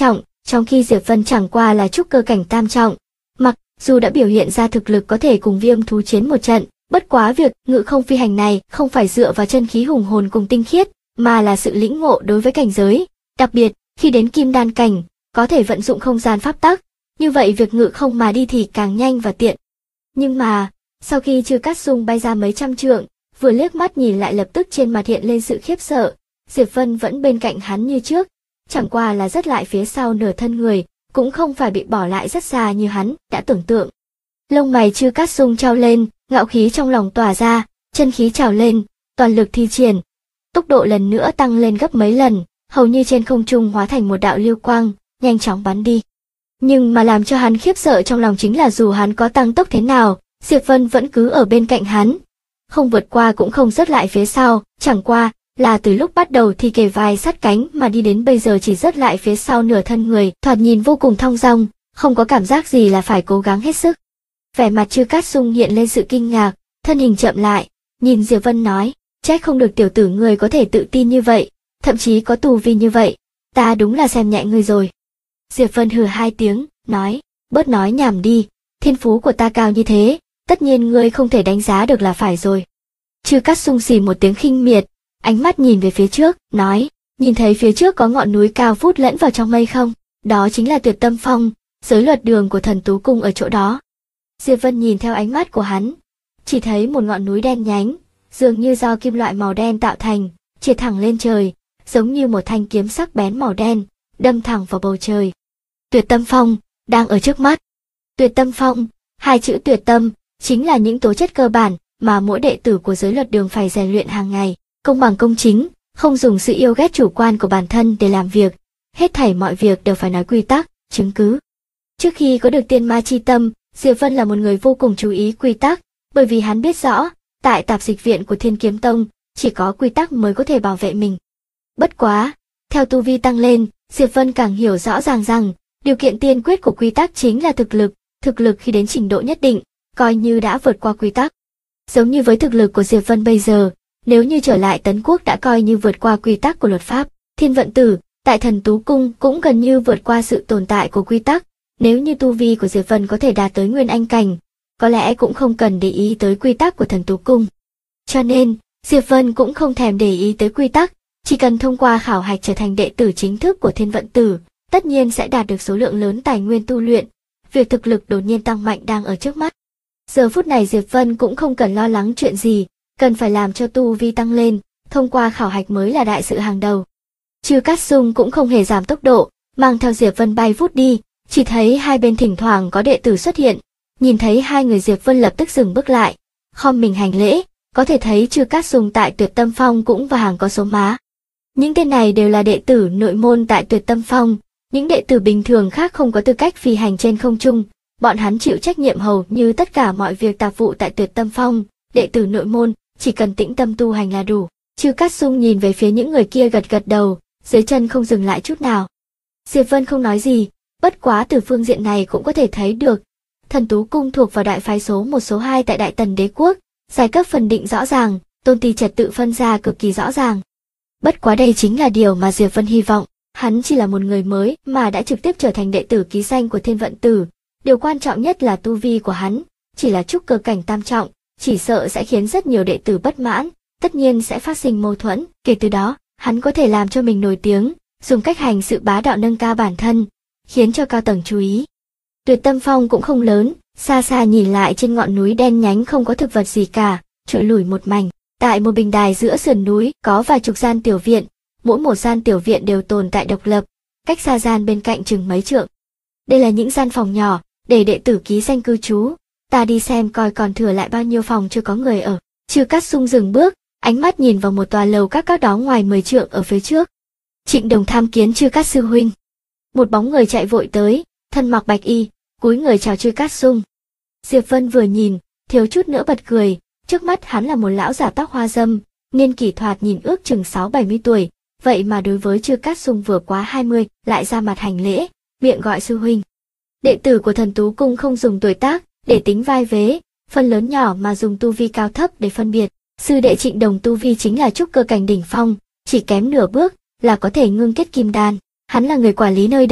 [SPEAKER 1] trong khi Diệp Vân chẳng qua là trúc cơ cảnh tam trọng. Mặc dù đã biểu hiện ra thực lực có thể cùng viêm thú chiến một trận, bất quá việc ngự không phi hành này không phải dựa vào chân khí hùng hồn cùng tinh khiết, mà là sự lĩnh ngộ đối với cảnh giới, đặc biệt khi đến kim đan cảnh, có thể vận dụng không gian pháp tắc, như vậy việc ngự không mà đi thì càng nhanh và tiện. Nhưng mà, sau khi Chư Cát Sung bay ra mấy trăm trượng, vừa liếc mắt nhìn lại lập tức trên mặt hiện lên sự khiếp sợ, Diệp Vân vẫn bên cạnh hắn như trước, chẳng qua là rất lại phía sau nửa thân người, cũng không phải bị bỏ lại rất xa như hắn đã tưởng tượng. Lông mày Chư Cát Sung trao lên, ngạo khí trong lòng tỏa ra, chân khí trào lên, toàn lực thi triển, tốc độ lần nữa tăng lên gấp mấy lần, hầu như trên không trung hóa thành một đạo lưu quang, nhanh chóng bắn đi. Nhưng mà làm cho hắn khiếp sợ trong lòng chính là dù hắn có tăng tốc thế nào, Diệp Vân vẫn cứ ở bên cạnh hắn, không vượt qua cũng không rớt lại phía sau, chẳng qua là từ lúc bắt đầu thì kề vai sát cánh mà đi đến bây giờ chỉ rớt lại phía sau nửa thân người, thoạt nhìn vô cùng thong dong, không có cảm giác gì là phải cố gắng hết sức. Vẻ mặt Chư Cát Sung hiện lên sự kinh ngạc, thân hình chậm lại, nhìn Diệp Vân nói, trách không được tiểu tử ngươi có thể tự tin như vậy, thậm chí có tu vi như vậy, ta đúng là xem nhẹ ngươi rồi. Diệp Vân hừ hai tiếng, nói, bớt nói nhảm đi, thiên phú của ta cao như thế, tất nhiên ngươi không thể đánh giá được là phải rồi. Chư Cát Sung xì một tiếng khinh miệt, ánh mắt nhìn về phía trước, nói, nhìn thấy phía trước có ngọn núi cao vút lẫn vào trong mây không? Đó chính là Tuyệt Tâm Phong, giới luật đường của Thần Tú Cung ở chỗ đó. Diệp Vân nhìn theo ánh mắt của hắn, chỉ thấy một ngọn núi đen nhánh, dường như do kim loại màu đen tạo thành, chĩa thẳng lên trời, giống như một thanh kiếm sắc bén màu đen, đâm thẳng vào bầu trời. Tuyệt Tâm Phong đang ở trước mắt. Tuyệt Tâm Phong, hai chữ tuyệt tâm chính là những tố chất cơ bản mà mỗi đệ tử của giới luật đường phải rèn luyện hàng ngày, công bằng công chính, không dùng sự yêu ghét chủ quan của bản thân để làm việc, hết thảy mọi việc đều phải nói quy tắc, chứng cứ. Trước khi có được tiên ma chi tâm, Diệp Vân là một người vô cùng chú ý quy tắc, bởi vì hắn biết rõ, tại tạp dịch viện của Thiên Kiếm Tông, chỉ có quy tắc mới có thể bảo vệ mình. Bất quá, theo tu vi tăng lên, Diệp Vân càng hiểu rõ ràng rằng, điều kiện tiên quyết của quy tắc chính là thực lực khi đến trình độ nhất định, coi như đã vượt qua quy tắc. Giống như với thực lực của Diệp Vân bây giờ, nếu như trở lại Tấn Quốc đã coi như vượt qua quy tắc của luật pháp, Thiên Vận Tử, tại Thần Tú Cung cũng gần như vượt qua sự tồn tại của quy tắc. Nếu như tu vi của Diệp Vân có thể đạt tới Nguyên Anh cảnh, có lẽ cũng không cần để ý tới quy tắc của Thần Tú Cung. Cho nên, Diệp Vân cũng không thèm để ý tới quy tắc, chỉ cần thông qua khảo hạch trở thành đệ tử chính thức của Thiên Vận Tử, tất nhiên sẽ đạt được số lượng lớn tài nguyên tu luyện. Việc thực lực đột nhiên tăng mạnh đang ở trước mắt. Giờ phút này Diệp Vân cũng không cần lo lắng chuyện gì, cần phải làm cho tu vi tăng lên, thông qua khảo hạch mới là đại sự hàng đầu. Chư Cát Sung cũng không hề giảm tốc độ, mang theo Diệp Vân bay vút đi, chỉ thấy hai bên thỉnh thoảng có đệ tử xuất hiện, nhìn thấy hai người Diệp Vân lập tức dừng bước lại, khom mình hành lễ, có thể thấy Chư Cát Sung tại Tuyệt Tâm Phong cũng vào hàng có số má. Những tên này đều là đệ tử nội môn tại Tuyệt Tâm Phong, những đệ tử bình thường khác không có tư cách phi hành trên không trung, bọn hắn chịu trách nhiệm hầu như tất cả mọi việc tạp vụ tại Tuyệt Tâm Phong, đệ tử nội môn chỉ cần tĩnh tâm tu hành là đủ. Chư Cát Sung nhìn về phía những người kia gật gật đầu, dưới chân không dừng lại chút nào. Diệp Vân không nói gì, bất quá từ phương diện này cũng có thể thấy được, Thần Tú Cung thuộc vào đại phái số 1 số 2 tại Đại Tần Đế Quốc, giai cấp phân định rõ ràng, tôn ti trật tự phân ra cực kỳ rõ ràng. Bất quá đây chính là điều mà Diệp Vân hy vọng, hắn chỉ là một người mới mà đã trực tiếp trở thành đệ tử ký danh của Thiên Vận Tử, điều quan trọng nhất là tu vi của hắn, chỉ là trúc cơ cảnh tam trọng, chỉ sợ sẽ khiến rất nhiều đệ tử bất mãn, tất nhiên sẽ phát sinh mâu thuẫn, kể từ đó, hắn có thể làm cho mình nổi tiếng, dùng cách hành sự bá đạo nâng cao bản thân, khiến cho cao tầng chú ý. Tuyệt Tâm Phong cũng không lớn, xa xa nhìn lại trên ngọn núi đen nhánh không có thực vật gì cả, trụi lủi một mảnh. Tại một bình đài giữa sườn núi có vài chục gian tiểu viện, mỗi một gian tiểu viện đều tồn tại độc lập, cách xa gian bên cạnh chừng mấy trượng. Đây là những gian phòng nhỏ, để đệ tử ký danh cư trú, ta đi xem coi còn thừa lại bao nhiêu phòng chưa có người ở. Chư Cát Sung dừng bước, ánh mắt nhìn vào một tòa lầu các đó ngoài 10 trượng ở phía trước. Trịnh Đồng tham kiến Chư Cát sư huynh. Một bóng người chạy vội tới, thân mặc bạch y, cúi người chào Chư Cát Sung. Diệp Vân vừa nhìn, thiếu chút nữa bật cười, trước mắt hắn là một lão giả tóc hoa râm, niên kỷ thoạt nhìn ước chừng 6-70 tuổi, vậy mà đối với Chư Cát Sung vừa quá 20, lại ra mặt hành lễ, miệng gọi sư huynh. Đệ tử của Thần Tú Cung không dùng tuổi tác để tính vai vế, phần lớn nhỏ mà dùng tu vi cao thấp để phân biệt. Sư đệ Trịnh Đồng tu vi chính là trúc cơ cảnh đỉnh phong, chỉ kém nửa bước là có thể ngưng kết kim đan. Hắn là người quản lý nơi đây,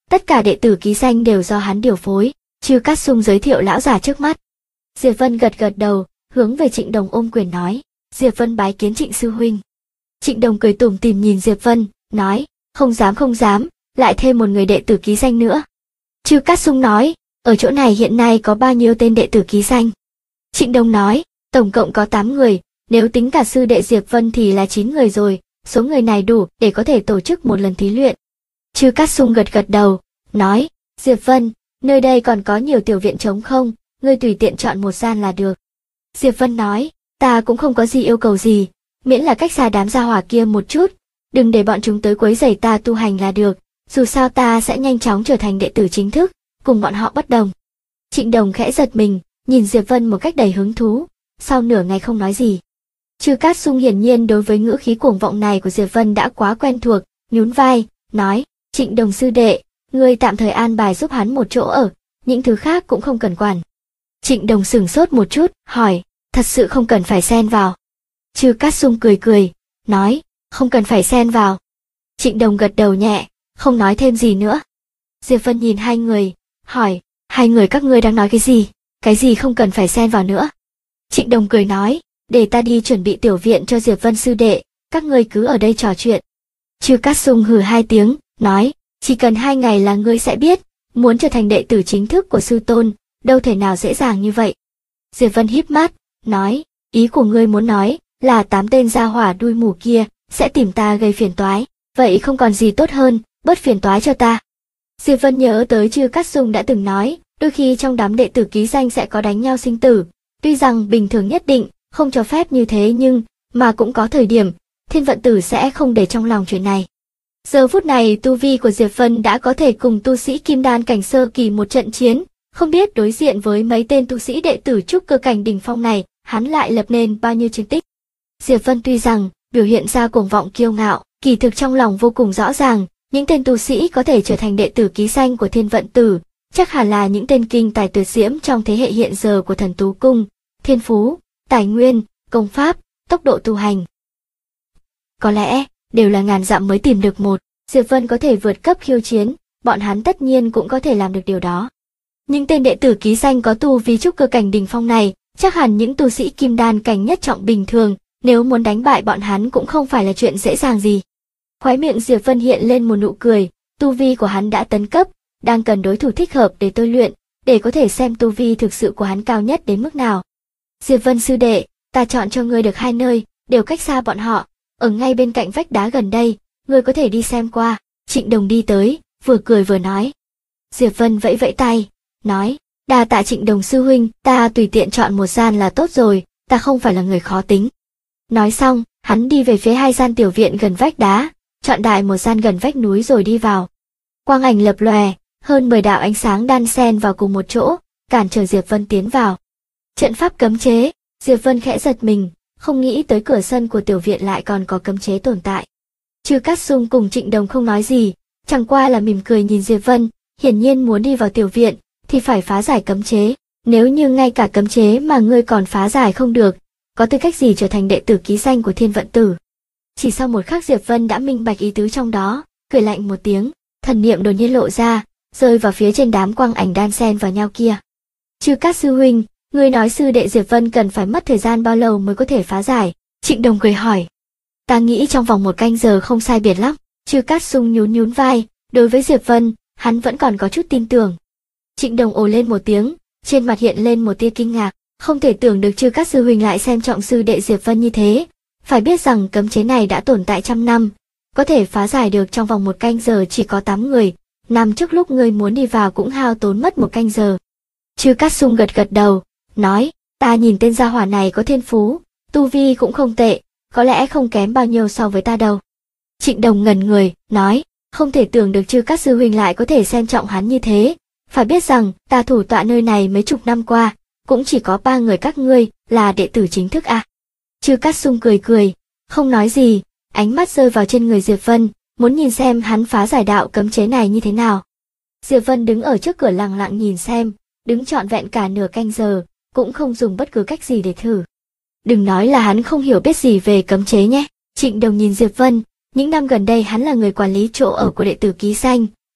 [SPEAKER 1] Tất cả đệ tử ký danh đều do hắn điều phối. Chư Cát Sung giới thiệu lão già trước mắt. Diệp Vân gật gật đầu, hướng về Trịnh Đồng ôm quyền nói, Diệp Vân bái kiến Trịnh sư huynh. Trịnh Đồng cười tủm tỉm nhìn Diệp Vân, nói, không dám, lại thêm một người đệ tử ký danh nữa. Chư Cát Sung nói, ở chỗ này hiện nay có bao nhiêu tên đệ tử ký danh? Trịnh Đồng nói, tổng cộng có 8 người, nếu tính cả sư đệ Diệp Vân thì là 9 người rồi, số người này đủ để có thể tổ chức một lần thí luyện. Chư Cát Sung gật gật đầu, nói, Diệp Vân, nơi đây còn có nhiều tiểu viện trống không, ngươi tùy tiện chọn một gian là được. Diệp Vân nói, ta cũng không có gì yêu cầu gì, miễn là cách xa đám gia hỏa kia một chút, đừng để bọn chúng tới quấy rầy ta tu hành là được, dù sao ta sẽ nhanh chóng trở thành đệ tử chính thức, cùng bọn họ bất đồng. Trịnh Đồng khẽ giật mình, nhìn Diệp Vân một cách đầy hứng thú, sau nửa ngày không nói gì. Chư Cát Sung hiển nhiên đối với ngữ khí cuồng vọng này của Diệp Vân đã quá quen thuộc, nhún vai, nói, Trịnh Đồng sư đệ, ngươi tạm thời an bài giúp hắn một chỗ ở, những thứ khác cũng không cần quản. Trịnh Đồng sửng sốt một chút, hỏi, thật sự không cần phải xen vào. Chư Cát Sung cười, nói, không cần phải xen vào. Trịnh Đồng gật đầu nhẹ, không nói thêm gì nữa. Diệp Vân nhìn hai người, hỏi, hai người các ngươi đang nói cái gì không cần phải xen vào nữa. Trịnh Đồng cười nói, để ta đi chuẩn bị tiểu viện cho Diệp Vân sư đệ, các ngươi cứ ở đây trò chuyện. Chư Cát Sung hừ 2 tiếng, nói, chỉ cần 2 ngày là ngươi sẽ biết, muốn trở thành đệ tử chính thức của sư tôn, đâu thể nào dễ dàng như vậy. Diệp Vân híp mắt, nói, ý của ngươi muốn nói là 8 tên gia hỏa đuôi mù kia sẽ tìm ta gây phiền toái, vậy không còn gì tốt hơn, bớt phiền toái cho ta. Diệp Vân nhớ tới Chư Cát Sung đã từng nói, đôi khi trong đám đệ tử ký danh sẽ có đánh nhau sinh tử, tuy rằng bình thường nhất định không cho phép như thế nhưng mà cũng có thời điểm Thiên Vận Tử sẽ không để trong lòng chuyện này. Giờ phút này tu vi của Diệp Vân đã có thể cùng tu sĩ kim đan cảnh sơ kỳ một trận chiến, không biết đối diện với mấy tên tu sĩ đệ tử trúc cơ cảnh đỉnh phong này, hắn lại lập nên bao nhiêu chiến tích. Diệp Vân tuy rằng biểu hiện ra cuồng vọng kiêu ngạo, kỳ thực trong lòng vô cùng rõ ràng, những tên tu sĩ có thể trở thành đệ tử ký danh của Thiên Vận Tử, chắc hẳn là những tên kinh tài tuyệt diễm trong thế hệ hiện giờ của Thần Tú Cung, thiên phú, tài nguyên, công pháp, tốc độ tu hành. Có lẽ, đều là ngàn dặm mới tìm được một, Diệp Vân có thể vượt cấp khiêu chiến, bọn hắn tất nhiên cũng có thể làm được điều đó. Những tên đệ tử ký danh có tu vi trúc cơ cảnh đỉnh phong này, chắc hẳn những tu sĩ kim đan cảnh nhất trọng bình thường, nếu muốn đánh bại bọn hắn cũng không phải là chuyện dễ dàng gì. Khóe miệng Diệp Vân hiện lên một nụ cười, tu vi của hắn đã tấn cấp, đang cần đối thủ thích hợp để tôi luyện, để có thể xem tu vi thực sự của hắn cao nhất đến mức nào. Diệp Vân sư đệ, ta chọn cho ngươi được 2 nơi, đều cách xa bọn họ, ở ngay bên cạnh vách đá gần đây, ngươi có thể đi xem qua. Trịnh Đồng đi tới, vừa cười vừa nói. Diệp Vân vẫy vẫy tay, nói, đa tạ Trịnh Đồng sư huynh, ta tùy tiện chọn một gian là tốt rồi, ta không phải là người khó tính. Nói xong, hắn đi về phía 2 gian tiểu viện gần vách đá, chọn đại một gian gần vách núi rồi đi vào. Quang ảnh lập lòe, hơn 10 đạo ánh sáng đan xen vào cùng một chỗ, cản trở Diệp Vân tiến vào. Trận pháp cấm chế, Diệp Vân khẽ giật mình, không nghĩ tới cửa sân của tiểu viện lại còn có cấm chế tồn tại. Chư Cát Sung cùng Trịnh Đồng không nói gì, chẳng qua là mỉm cười nhìn Diệp Vân, hiển nhiên muốn đi vào tiểu viện thì phải phá giải cấm chế, nếu như ngay cả cấm chế mà ngươi còn phá giải không được, có tư cách gì trở thành đệ tử ký danh của Thiên Vận Tử. Chỉ sau một khắc Diệp Vân đã minh bạch ý tứ trong đó, cười lạnh một tiếng, thần niệm đột nhiên lộ ra, rơi vào phía trên đám quang ảnh đan xen vào nhau kia. Chư Cát sư huynh, ngươi nói sư đệ Diệp Vân cần phải mất thời gian bao lâu mới có thể phá giải? Trịnh Đồng cười hỏi. Ta nghĩ trong vòng 1 canh giờ không sai biệt lắm. Chư Cát Sung nhún vai, đối với Diệp Vân, hắn vẫn còn có chút tin tưởng. Trịnh Đồng ồ lên một tiếng, trên mặt hiện lên một tia kinh ngạc, không thể tưởng được Chư Cát sư huynh lại xem trọng sư đệ Diệp Vân như thế. Phải biết rằng cấm chế này đã tồn tại trăm năm, có thể phá giải được trong vòng 1 canh giờ chỉ có 8 người, năm trước lúc ngươi muốn đi vào cũng hao tốn mất 1 canh giờ. Chư Cát Sung gật gật đầu, nói, ta nhìn tên gia hỏa này có thiên phú, tu vi cũng không tệ, có lẽ không kém bao nhiêu so với ta đâu. Trịnh Đồng ngẩn người, nói, không thể tưởng được Chư Cát sư huynh lại có thể xem trọng hắn như thế, phải biết rằng ta thủ tọa nơi này mấy chục năm qua, cũng chỉ có 3 người các ngươi là đệ tử chính thức à. Chư Cát Sung cười, không nói gì, ánh mắt rơi vào trên người Diệp Vân, muốn nhìn xem hắn phá giải đạo cấm chế này như thế nào. Diệp Vân đứng ở trước cửa lặng lặng nhìn xem, đứng trọn vẹn cả nửa canh giờ, cũng không dùng bất cứ cách gì để thử. Đừng nói là hắn không hiểu biết gì về cấm chế nhé. Trịnh Đồng nhìn Diệp Vân, những năm gần đây hắn là người quản lý chỗ ở của đệ tử ký danh,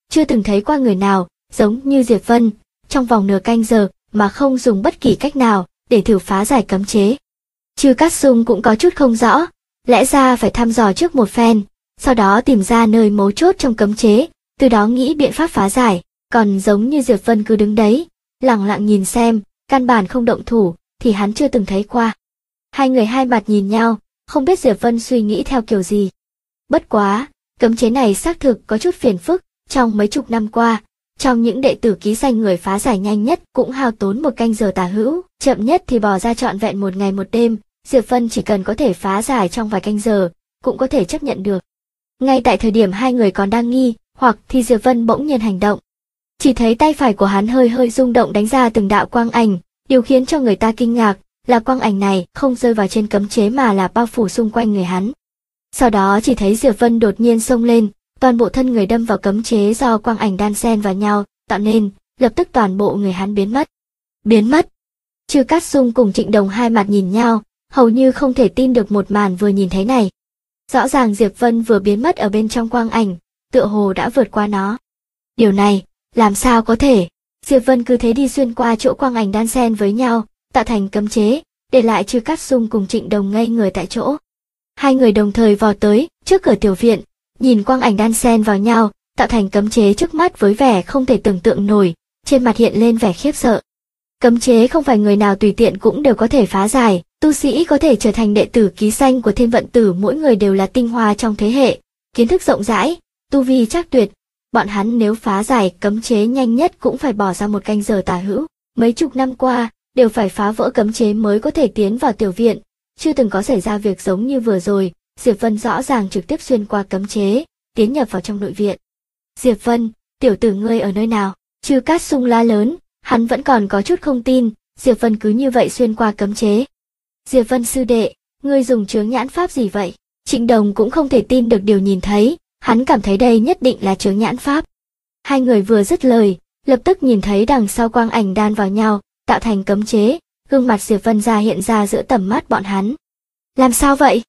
[SPEAKER 1] chưa từng thấy qua người nào giống như Diệp Vân, trong vòng nửa canh giờ mà không dùng bất kỳ cách nào để thử phá giải cấm chế. Chư Cát Sung cũng có chút không rõ, lẽ ra phải thăm dò trước một phen, sau đó tìm ra nơi mấu chốt trong cấm chế, từ đó nghĩ biện pháp phá giải, còn giống như Diệp Vân cứ đứng đấy, lặng lặng nhìn xem, căn bản không động thủ, thì hắn chưa từng thấy qua. Hai người hai mặt nhìn nhau, không biết Diệp Vân suy nghĩ theo kiểu gì. Bất quá, cấm chế này xác thực có chút phiền phức, trong mấy chục năm qua, trong những đệ tử ký danh người phá giải nhanh nhất cũng hao tốn một canh giờ tả hữu, chậm nhất thì bỏ ra trọn vẹn một ngày một đêm, Diệp Vân chỉ cần có thể phá giải trong vài canh giờ, cũng có thể chấp nhận được. Ngay tại thời điểm hai người còn đang nghi, hoặc thì Diệp Vân bỗng nhiên hành động. Chỉ thấy tay phải của hắn hơi hơi rung động đánh ra từng đạo quang ảnh, điều khiến cho người ta kinh ngạc là quang ảnh này không rơi vào trên cấm chế mà là bao phủ xung quanh người hắn. Sau đó chỉ thấy Diệp Vân đột nhiên xông lên, toàn bộ thân người đâm vào cấm chế do quang ảnh đan xen vào nhau, tạo nên, lập tức toàn bộ người hắn biến mất. Biến mất! Chư Cát Sung cùng Trịnh Đồng hai mặt nhìn nhau, hầu như không thể tin được một màn vừa nhìn thấy này. Rõ ràng Diệp Vân vừa biến mất ở bên trong quang ảnh, tựa hồ đã vượt qua nó. Điều này, làm sao có thể? Diệp Vân cứ thế đi xuyên qua chỗ quang ảnh đan xen với nhau, tạo thành cấm chế, để lại Chư Cát Sung cùng Trịnh Đồng ngây người tại chỗ. Hai người đồng thời vò tới, trước cửa tiểu viện, nhìn quang ảnh đan xen vào nhau, tạo thành cấm chế trước mắt với vẻ không thể tưởng tượng nổi, trên mặt hiện lên vẻ khiếp sợ. Cấm chế không phải người nào tùy tiện cũng đều có thể phá giải, tu sĩ có thể trở thành đệ tử ký danh của Thiên Vận Tử mỗi người đều là tinh hoa trong thế hệ, kiến thức rộng rãi, tu vi chắc tuyệt. Bọn hắn nếu phá giải cấm chế nhanh nhất cũng phải bỏ ra một canh giờ tả hữu, mấy chục năm qua, đều phải phá vỡ cấm chế mới có thể tiến vào tiểu viện, chưa từng có xảy ra việc giống như vừa rồi, Diệp Vân rõ ràng trực tiếp xuyên qua cấm chế, tiến nhập vào trong nội viện. Diệp Vân, tiểu tử ngươi ở nơi nào? Chư Cát Sung la lớn, hắn vẫn còn có chút không tin, Diệp Vân cứ như vậy xuyên qua cấm chế. Diệp Vân sư đệ, ngươi dùng chướng nhãn pháp gì vậy? Trịnh Đồng cũng không thể tin được điều nhìn thấy, hắn cảm thấy đây nhất định là chướng nhãn pháp. Hai người vừa dứt lời, lập tức nhìn thấy đằng sau quang ảnh đan vào nhau, tạo thành cấm chế, gương mặt Diệp Vân hiện ra giữa tầm mắt bọn hắn. Làm sao vậy?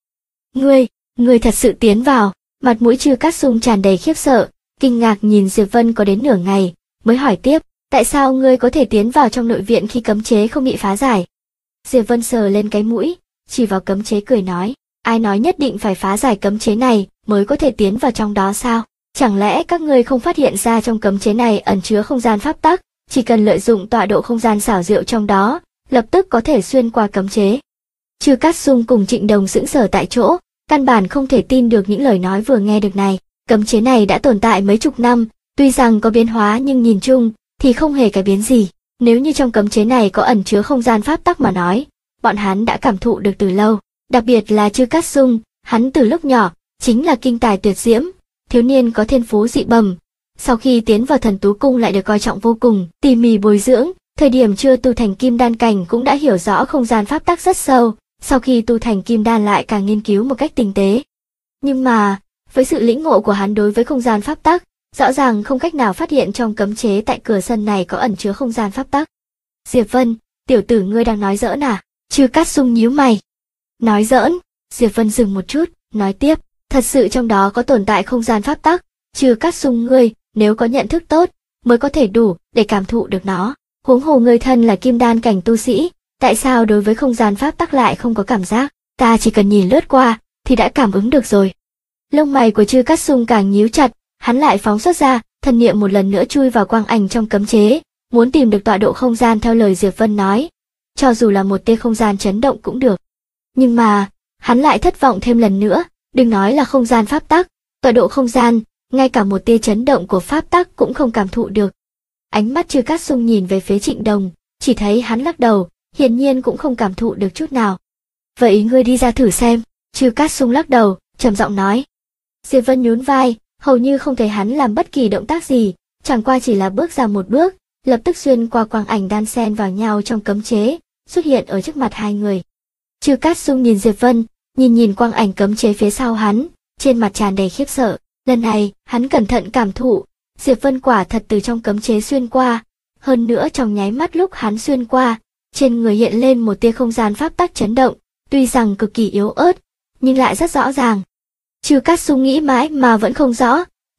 [SPEAKER 1] Ngươi thật sự tiến vào, mặt mũi Chư Cát Sung tràn đầy khiếp sợ, kinh ngạc nhìn Diệp Vân có đến nửa ngày, mới hỏi tiếp, tại sao ngươi có thể tiến vào trong nội viện khi cấm chế không bị phá giải? Diệp Vân sờ lên cái mũi, chỉ vào cấm chế cười nói, ai nói nhất định phải phá giải cấm chế này mới có thể tiến vào trong đó sao? Chẳng lẽ các ngươi không phát hiện ra trong cấm chế này ẩn chứa không gian pháp tắc, chỉ cần lợi dụng tọa độ không gian xảo diệu trong đó, lập tức có thể xuyên qua cấm chế? Chư Cát Sung cùng Trịnh Đồng sững sờ tại chỗ, căn bản không thể tin được những lời nói vừa nghe được này. Cấm chế này đã tồn tại mấy chục năm, tuy rằng có biến hóa nhưng nhìn chung thì không hề cải biến gì. Nếu như trong cấm chế này có ẩn chứa không gian pháp tắc mà nói, bọn hắn đã cảm thụ được từ lâu. Đặc biệt là Chư Cát Sung, hắn từ lúc nhỏ chính là kinh tài tuyệt diễm, thiếu niên có thiên phú dị bẩm. Sau khi tiến vào Thần Tú Cung lại được coi trọng vô cùng, tỉ mỉ bồi dưỡng, thời điểm chưa tu thành kim đan cảnh cũng đã hiểu rõ không gian pháp tắc rất sâu, sau khi tu thành kim đan lại càng nghiên cứu một cách tinh tế. Nhưng mà, với sự lĩnh ngộ của hắn đối với không gian pháp tắc, rõ ràng không cách nào phát hiện trong cấm chế tại cửa sân này có ẩn chứa không gian pháp tắc. Diệp Vân, tiểu tử ngươi đang nói giỡn à? Chư Cát Sung nhíu mày. Nói giỡn? Diệp Vân dừng một chút, nói tiếp, thật sự trong đó có tồn tại không gian pháp tắc, Chư Cát Sung ngươi, nếu có nhận thức tốt, mới có thể đủ để cảm thụ được nó. Huống hồ ngươi thân là kim đan cảnh tu sĩ, tại sao đối với không gian pháp tắc lại không có cảm giác? Ta chỉ cần nhìn lướt qua thì đã cảm ứng được rồi. Lông mày của Chư Cát Sung càng nhíu chặt, hắn lại phóng xuất ra, thần niệm một lần nữa chui vào quang ảnh trong cấm chế, muốn tìm được tọa độ không gian theo lời Diệp Vân nói, cho dù là một tia không gian chấn động cũng được. Nhưng mà, hắn lại thất vọng thêm lần nữa, đừng nói là không gian pháp tắc, tọa độ không gian, ngay cả một tia chấn động của pháp tắc cũng không cảm thụ được. Ánh mắt Chư Cát Sung nhìn về phía Trịnh Đồng, chỉ thấy hắn lắc đầu, hiển nhiên cũng không cảm thụ được chút nào. Vậy ngươi đi ra thử xem. Chư Cát Sung lắc đầu, trầm giọng nói. Diệp Vân nhún vai, hầu như không thấy hắn làm bất kỳ động tác gì, chẳng qua chỉ là bước ra một bước, lập tức xuyên qua quang ảnh đan xen vào nhau trong cấm chế, xuất hiện ở trước mặt hai người. Chư Cát Sung nhìn Diệp Vân, nhìn quang ảnh cấm chế phía sau hắn, trên mặt tràn đầy khiếp sợ. Lần này, hắn cẩn thận cảm thụ, Diệp Vân quả thật từ trong cấm chế xuyên qua, hơn nữa trong nháy mắt lúc hắn xuyên qua, trên người hiện lên một tia không gian pháp tắc chấn động, tuy rằng cực kỳ yếu ớt, nhưng lại rất rõ ràng. Chư Cát Sung nghĩ mãi mà vẫn không rõ,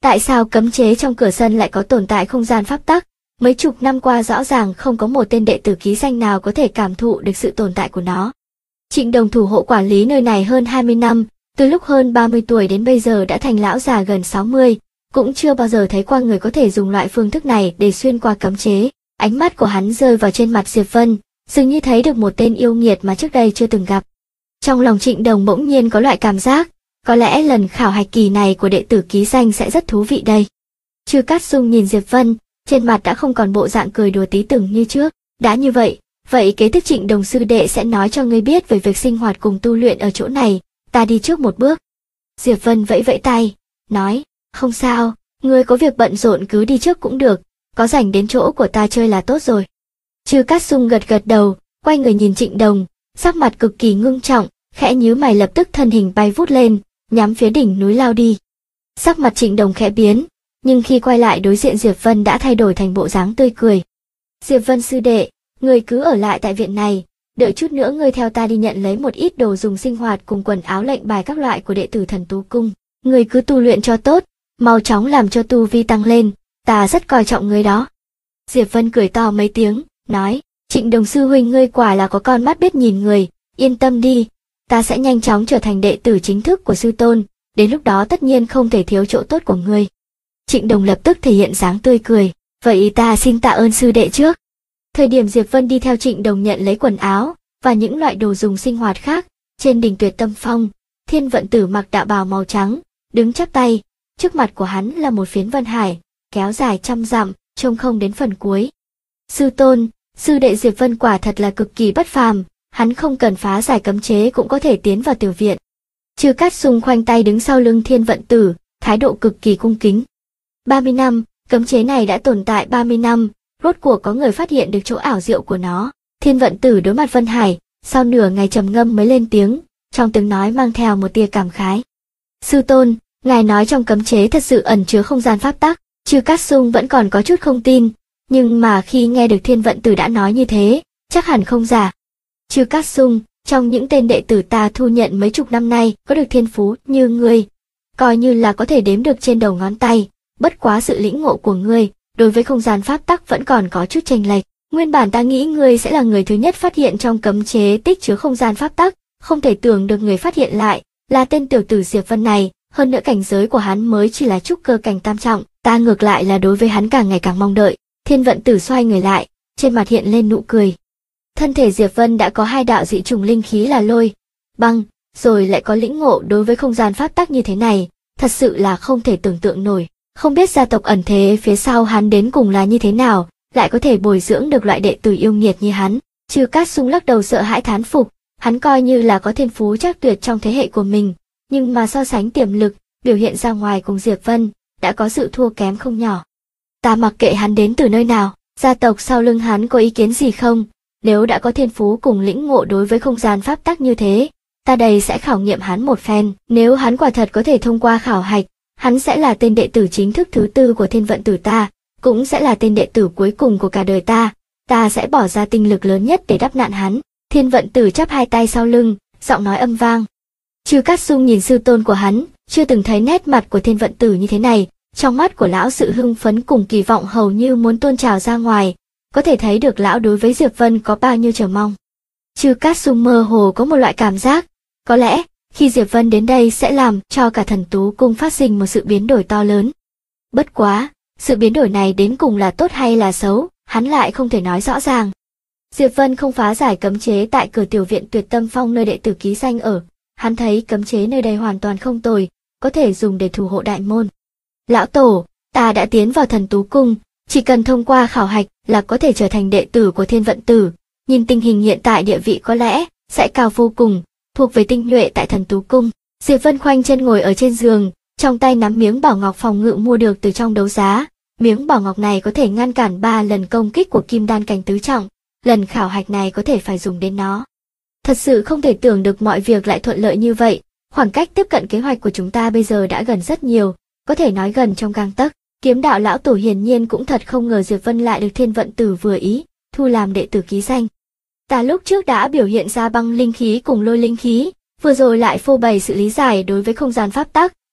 [SPEAKER 1] Tại sao cấm chế trong cửa sân lại có tồn tại không gian pháp tắc? Mấy chục năm qua rõ ràng không có một tên đệ tử ký danh nào có thể cảm thụ được sự tồn tại của nó. Trịnh Đồng thủ hộ quản lý nơi này hơn 20 năm, từ lúc hơn 30 tuổi đến bây giờ đã thành lão già gần 60, cũng chưa bao giờ thấy qua người có thể dùng loại phương thức này để xuyên qua cấm chế. Ánh mắt của hắn rơi vào trên mặt Diệp Vân, dường như thấy được một tên yêu nghiệt mà trước đây chưa từng gặp. Trong lòng Trịnh Đồng bỗng nhiên có loại cảm giác, có lẽ lần khảo hạch kỳ này của đệ tử ký danh sẽ rất thú vị đây. Chư Cát Sung nhìn Diệp Vân, trên mặt đã không còn bộ dạng cười đùa tí từng như trước. Đã như vậy, kế tiếp Trịnh Đồng sư đệ sẽ nói cho ngươi biết về việc sinh hoạt cùng tu luyện ở chỗ này, ta đi trước một bước. Diệp Vân vẫy vẫy tay, nói, không sao, ngươi có việc bận rộn cứ đi trước cũng được, có rảnh đến chỗ của ta chơi là tốt rồi. Chư Cát Sung gật gật đầu, quay người nhìn Trịnh Đồng, sắc mặt cực kỳ ngưng trọng, khẽ nhíu mày lập tức thân hình bay vút lên, nhắm phía đỉnh núi lao đi. Sắc mặt Trịnh Đồng khẽ biến, nhưng khi quay lại đối diện Diệp Vân đã thay đổi thành bộ dáng tươi cười. Diệp Vân sư đệ, ngươi cứ ở lại tại viện này, đợi chút nữa ngươi theo ta đi nhận lấy một ít đồ dùng sinh hoạt cùng quần áo lệnh bài các loại của đệ tử Thần Tú Cung. Ngươi cứ tu luyện cho tốt, mau chóng làm cho tu vi tăng lên, ta rất coi trọng ngươi đó. Diệp Vân cười to mấy tiếng, nói, Trịnh Đồng sư huynh ngươi quả là có con mắt biết nhìn người, yên tâm đi, ta sẽ nhanh chóng trở thành đệ tử chính thức của sư tôn, đến lúc đó tất nhiên không thể thiếu chỗ tốt của ngươi. Trịnh Đồng lập tức thể hiện dáng tươi cười, vậy ta xin tạ ơn sư đệ trước. Thời điểm Diệp Vân đi theo Trịnh Đồng nhận lấy quần áo và những loại đồ dùng sinh hoạt khác, trên đỉnh Tuyệt Tâm Phong, Thiên Vận Tử mặc đạo bào màu trắng, đứng chắp tay, trước mặt của hắn là một phiến vân hải, kéo dài trăm dặm, trông không đến phần cuối. Sư tôn, sư đệ Diệp Vân quả thật là cực kỳ bất phàm, hắn không cần phá giải cấm chế cũng có thể tiến vào tiểu viện. Chư Cát Sung khoanh tay đứng sau lưng Thiên Vận Tử, thái độ cực kỳ cung kính. 30 năm, cấm chế này đã tồn tại 30 năm, rốt cuộc có người phát hiện được chỗ ảo diệu của nó. Thiên Vận Tử đối mặt Vân Hải, sau nửa ngày trầm ngâm mới lên tiếng, trong tiếng nói mang theo một tia cảm khái. Sư tôn, ngài nói trong cấm chế thật sự ẩn chứa không gian pháp tắc. Chư Cát Sung vẫn còn có chút không tin, nhưng mà khi nghe được Thiên Vận Tử đã nói như thế, chắc hẳn không giả. Chư Cát Sung, trong những tên đệ tử ta thu nhận mấy chục năm nay có được thiên phú như ngươi, coi như là có thể đếm được trên đầu ngón tay, bất quá sự lĩnh ngộ của ngươi đối với không gian pháp tắc vẫn còn có chút chênh lệch. Nguyên bản ta nghĩ ngươi sẽ là người thứ nhất phát hiện trong cấm chế tích chứa không gian pháp tắc, không thể tưởng được người phát hiện lại là tên tiểu tử Diệp Vân này, hơn nữa cảnh giới của hắn mới chỉ là trúc cơ cảnh tam trọng, ta ngược lại là đối với hắn càng ngày càng mong đợi. Thiên Vận Tử xoay người lại, trên mặt hiện lên nụ cười. Thân thể Diệp Vân đã có hai đạo dị trùng linh khí là lôi, băng, rồi lại có lĩnh ngộ đối với không gian pháp tắc như thế này, thật sự là không thể tưởng tượng nổi. Không biết gia tộc ẩn thế phía sau hắn đến cùng là như thế nào, lại có thể bồi dưỡng được loại đệ tử yêu nghiệt như hắn. Chư Cát Sung lắc đầu sợ hãi thán phục, hắn coi như là có thiên phú chắc tuyệt trong thế hệ của mình, nhưng mà so sánh tiềm lực, biểu hiện ra ngoài cùng Diệp Vân, đã có sự thua kém không nhỏ. Ta mặc kệ hắn đến từ nơi nào, gia tộc sau lưng hắn có ý kiến gì không, nếu đã có thiên phú cùng lĩnh ngộ đối với không gian pháp tắc như thế, ta đây sẽ khảo nghiệm hắn một phen, nếu hắn quả thật có thể thông qua khảo hạch, hắn sẽ là tên đệ tử chính thức thứ tư của Thiên Vận Tử ta, cũng sẽ là tên đệ tử cuối cùng của cả đời ta sẽ bỏ ra tinh lực lớn nhất để đắp nạn hắn. Thiên Vận Tử chắp hai tay sau lưng, giọng nói âm vang. Chư Cát Sung nhìn sư tôn của hắn, chưa từng thấy nét mặt của Thiên Vận Tử như thế này, trong mắt của lão sự hưng phấn cùng kỳ vọng hầu như muốn tuôn trào ra ngoài, có thể thấy được lão đối với Diệp Vân có bao nhiêu chờ mong. Chư Cát Sung mơ hồ có một loại cảm giác, có lẽ khi Diệp Vân đến đây sẽ làm cho cả Thần Tú Cung phát sinh một sự biến đổi to lớn. Bất quá, sự biến đổi này đến cùng là tốt hay là xấu, hắn lại không thể nói rõ ràng. Diệp Vân không phá giải cấm chế tại cửa tiểu viện Tuyệt Tâm Phong nơi đệ tử ký danh ở, hắn thấy cấm chế nơi đây hoàn toàn không tồi, có thể dùng để thủ hộ đại môn. Lão tổ, ta đã tiến vào Thần Tú Cung, chỉ cần thông qua khảo hạch là có thể trở thành đệ tử của Thiên Vận Tử, nhìn tình hình hiện tại địa vị có lẽ sẽ cao vô cùng, thuộc về tinh nhuệ tại Thần Tú Cung. Diệp Vân khoanh chân ngồi ở trên giường, trong tay nắm miếng bảo ngọc phòng ngự mua được từ trong đấu giá. Miếng bảo ngọc này có thể ngăn cản 3 lần công kích của kim đan cảnh tứ trọng, lần khảo hạch này có thể phải dùng đến nó. Thật sự không thể tưởng được mọi việc lại thuận lợi như vậy, khoảng cách tiếp cận kế hoạch của chúng ta bây giờ đã gần rất nhiều, có thể nói gần trong gang tấc. Kiếm đạo lão tổ hiển nhiên cũng thật không ngờ Diệp Vân lại được Thiên Vận Tử vừa ý, thu làm đệ tử ký danh. Ta lúc trước đã biểu hiện ra băng linh khí cùng lôi linh khí, vừa rồi lại phô bày sự lý giải đối với không gian pháp tắc,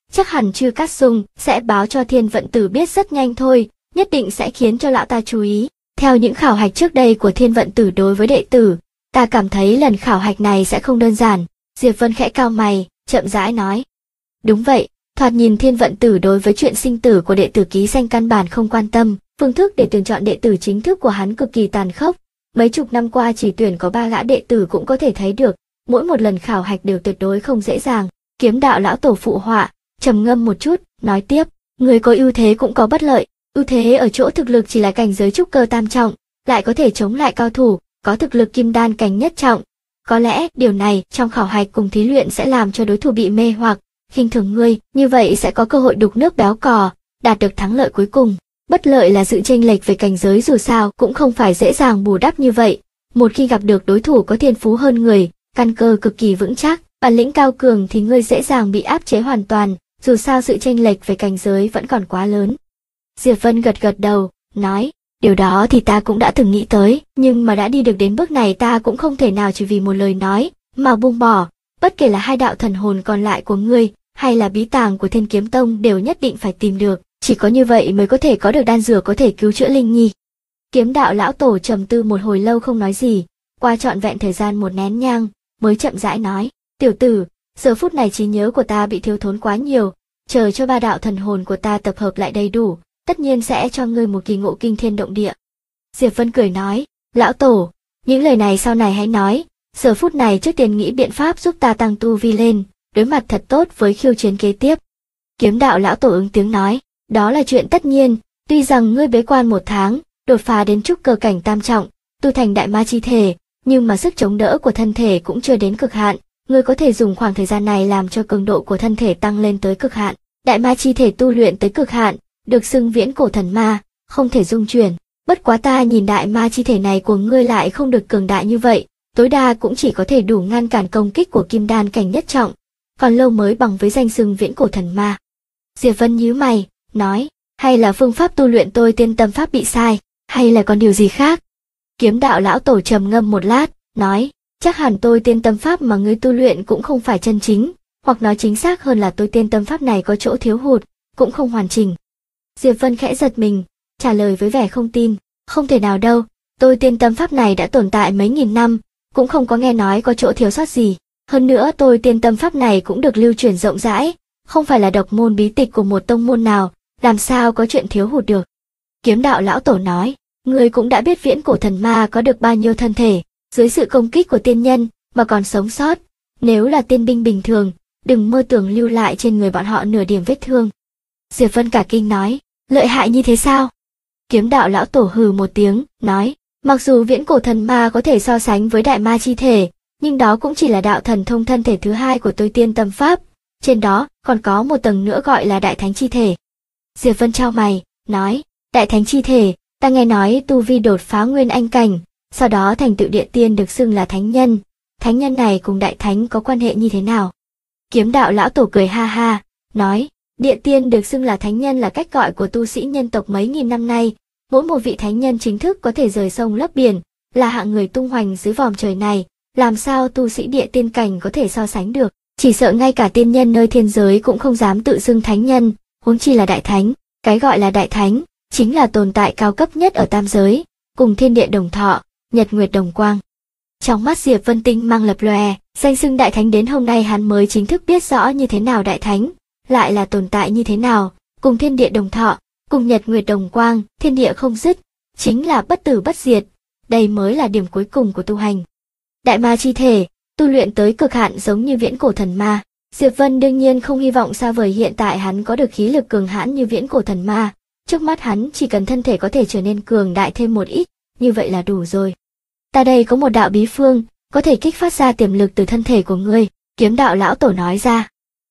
[SPEAKER 1] chắc hẳn Chư Cát Sung sẽ báo cho Thiên Vận Tử biết rất nhanh thôi, nhất định sẽ khiến cho lão ta chú ý. Theo những khảo hạch trước đây của Thiên Vận Tử đối với đệ tử, ta cảm thấy lần khảo hạch này sẽ không đơn giản. Diệp Vân khẽ cau mày, chậm rãi nói. Đúng vậy, thoạt nhìn Thiên Vận Tử đối với chuyện sinh tử của đệ tử ký danh căn bản không quan tâm, phương thức để tuyển chọn đệ tử chính thức của hắn cực kỳ tàn khốc. Mấy chục năm qua chỉ tuyển có 3 gã đệ tử cũng có thể thấy được, mỗi một lần khảo hạch đều tuyệt đối không dễ dàng. Kiếm đạo lão tổ phụ họa, trầm ngâm một chút, nói tiếp, người có ưu thế cũng có bất lợi, ưu thế ở chỗ thực lực chỉ là cảnh giới trúc cơ tam trọng, lại có thể chống lại cao thủ, có thực lực kim đan cảnh nhất trọng. Có lẽ điều này trong khảo hạch cùng thí luyện sẽ làm cho đối thủ bị mê hoặc, khinh thường ngươi, như vậy sẽ có cơ hội đục nước béo cò, đạt được thắng lợi cuối cùng. Bất lợi là sự chênh lệch về cảnh giới dù sao cũng không phải dễ dàng bù đắp như vậy. Một khi gặp được đối thủ có thiên phú hơn người, căn cơ cực kỳ vững chắc, bản lĩnh cao cường thì ngươi dễ dàng bị áp chế hoàn toàn, dù sao sự chênh lệch về cảnh giới vẫn còn quá lớn. Diệp Vân gật gật đầu, nói, điều đó thì ta cũng đã từng nghĩ tới, nhưng mà đã đi được đến bước này ta cũng không thể nào chỉ vì một lời nói mà buông bỏ, bất kể là 2 đạo thần hồn còn lại của ngươi, hay là bí tàng của Thiên Kiếm Tông đều nhất định phải tìm được, chỉ có như vậy mới có thể có được đan dược có thể cứu chữa Linh Nhi. Kiếm đạo lão tổ trầm tư một hồi lâu không nói gì, qua trọn vẹn thời gian 1 nén nhang, mới chậm rãi nói, tiểu tử, giờ phút này trí nhớ của ta bị thiếu thốn quá nhiều, chờ cho 3 đạo thần hồn của ta tập hợp lại đầy đủ, tất nhiên sẽ cho ngươi một kỳ ngộ kinh thiên động địa. Diệp Vân cười nói, lão tổ, những lời này sau này hãy nói, giờ phút này trước tiên nghĩ biện pháp giúp ta tăng tu vi lên, đối mặt thật tốt với khiêu chiến kế tiếp. Kiếm đạo lão tổ ứng tiếng nói, đó là chuyện tất nhiên, tuy rằng ngươi bế quan 1 tháng, đột phá đến trúc cơ cảnh tam trọng, tu thành đại ma chi thể, nhưng mà sức chống đỡ của thân thể cũng chưa đến cực hạn, ngươi có thể dùng khoảng thời gian này làm cho cường độ của thân thể tăng lên tới cực hạn. Đại ma chi thể tu luyện tới cực hạn, được xưng viễn cổ thần ma, không thể dung chuyển. Bất quá ta nhìn đại ma chi thể này của ngươi lại không được cường đại như vậy, tối đa cũng chỉ có thể đủ ngăn cản công kích của kim đan cảnh nhất trọng, còn lâu mới bằng với danh xưng viễn cổ thần ma. Diệp Vân nhíu mày, nói, hay là phương pháp tu luyện tôi tiên tâm pháp bị sai, hay là còn điều gì khác? Kiếm đạo lão tổ trầm ngâm một lát, nói, chắc hẳn tôi tiên tâm pháp mà ngươi tu luyện cũng không phải chân chính, hoặc nói chính xác hơn là tôi tiên tâm pháp này có chỗ thiếu hụt, cũng không hoàn chỉnh. Diệp Vân khẽ giật mình, trả lời với vẻ không tin, không thể nào đâu, tôi tiên tâm pháp này đã tồn tại mấy nghìn năm, cũng không có nghe nói có chỗ thiếu sót gì. Hơn nữa tôi tiên tâm pháp này cũng được lưu truyền rộng rãi, không phải là độc môn bí tịch của một tông môn nào, làm sao có chuyện thiếu hụt được. Kiếm đạo lão tổ nói, ngươi cũng đã biết viễn cổ thần ma có được bao nhiêu thân thể, dưới sự công kích của tiên nhân mà còn sống sót, nếu là tiên binh bình thường, đừng mơ tưởng lưu lại trên người bọn họ nửa điểm vết thương. Diệp Vân cả kinh nói, lợi hại như thế sao? Kiếm đạo lão tổ hừ một tiếng, nói, mặc dù viễn cổ thần ma có thể so sánh với đại ma chi thể, nhưng đó cũng chỉ là đạo thần thông thân thể thứ 2 của tôi tiên tâm pháp, trên đó còn có một tầng nữa gọi là đại thánh chi thể. Diệp Vân chau mày, nói, đại thánh chi thể, ta nghe nói tu vi đột phá nguyên anh cảnh, sau đó thành tựu địa tiên được xưng là thánh nhân này cùng đại thánh có quan hệ như thế nào? Kiếm đạo lão tổ cười ha ha, nói, địa tiên được xưng là thánh nhân là cách gọi của tu sĩ nhân tộc mấy nghìn năm nay, mỗi một vị thánh nhân chính thức có thể rời sông lấp biển, là hạng người tung hoành dưới vòm trời này, làm sao tu sĩ địa tiên cảnh có thể so sánh được, chỉ sợ ngay cả tiên nhân nơi thiên giới cũng không dám tự xưng thánh nhân, huống chi là đại thánh. Cái gọi là đại thánh, chính là tồn tại cao cấp nhất ở tam giới, cùng thiên địa đồng thọ, nhật nguyệt đồng quang. Trong mắt Diệp Vân tinh mang lập lòe, danh xưng đại thánh đến hôm nay hắn mới chính thức biết rõ như thế nào đại thánh, lại là tồn tại như thế nào, cùng thiên địa đồng thọ, cùng nhật nguyệt đồng quang, thiên địa không dứt, chính là bất tử bất diệt, đây mới là điểm cuối cùng của tu hành. Đại ma chi thể, tu luyện tới cực hạn giống như viễn cổ thần ma. Diệp Vân đương nhiên không hy vọng xa vời hiện tại hắn có được khí lực cường hãn như viễn cổ thần ma, trước mắt hắn chỉ cần thân thể có thể trở nên cường đại thêm một ít, như vậy là đủ rồi. Ta đây có một đạo bí phương, có thể kích phát ra tiềm lực từ thân thể của ngươi, kiếm đạo lão tổ nói ra.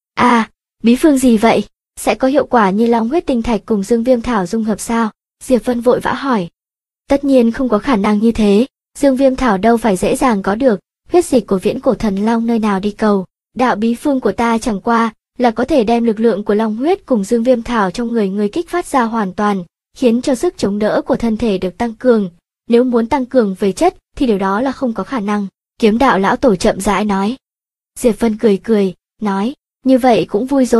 [SPEAKER 1] À, bí phương gì vậy? Sẽ có hiệu quả như long huyết tinh thạch cùng dương viêm thảo dung hợp sao? Diệp Vân vội vã hỏi. Tất nhiên không có khả năng như thế, dương viêm thảo đâu phải dễ dàng có được, huyết dịch của viễn cổ thần long nơi nào đi cầu. Đạo bí phương của ta chẳng qua là có thể đem lực lượng của long huyết cùng dương viêm thảo trong người người kích phát ra hoàn toàn, khiến cho sức chống đỡ của thân thể được tăng cường. Nếu muốn tăng cường về chất thì điều đó là không có khả năng. Kiếm đạo lão tổ chậm rãi nói. Diệp Vân cười cười, nói, như vậy cũng vui rồi,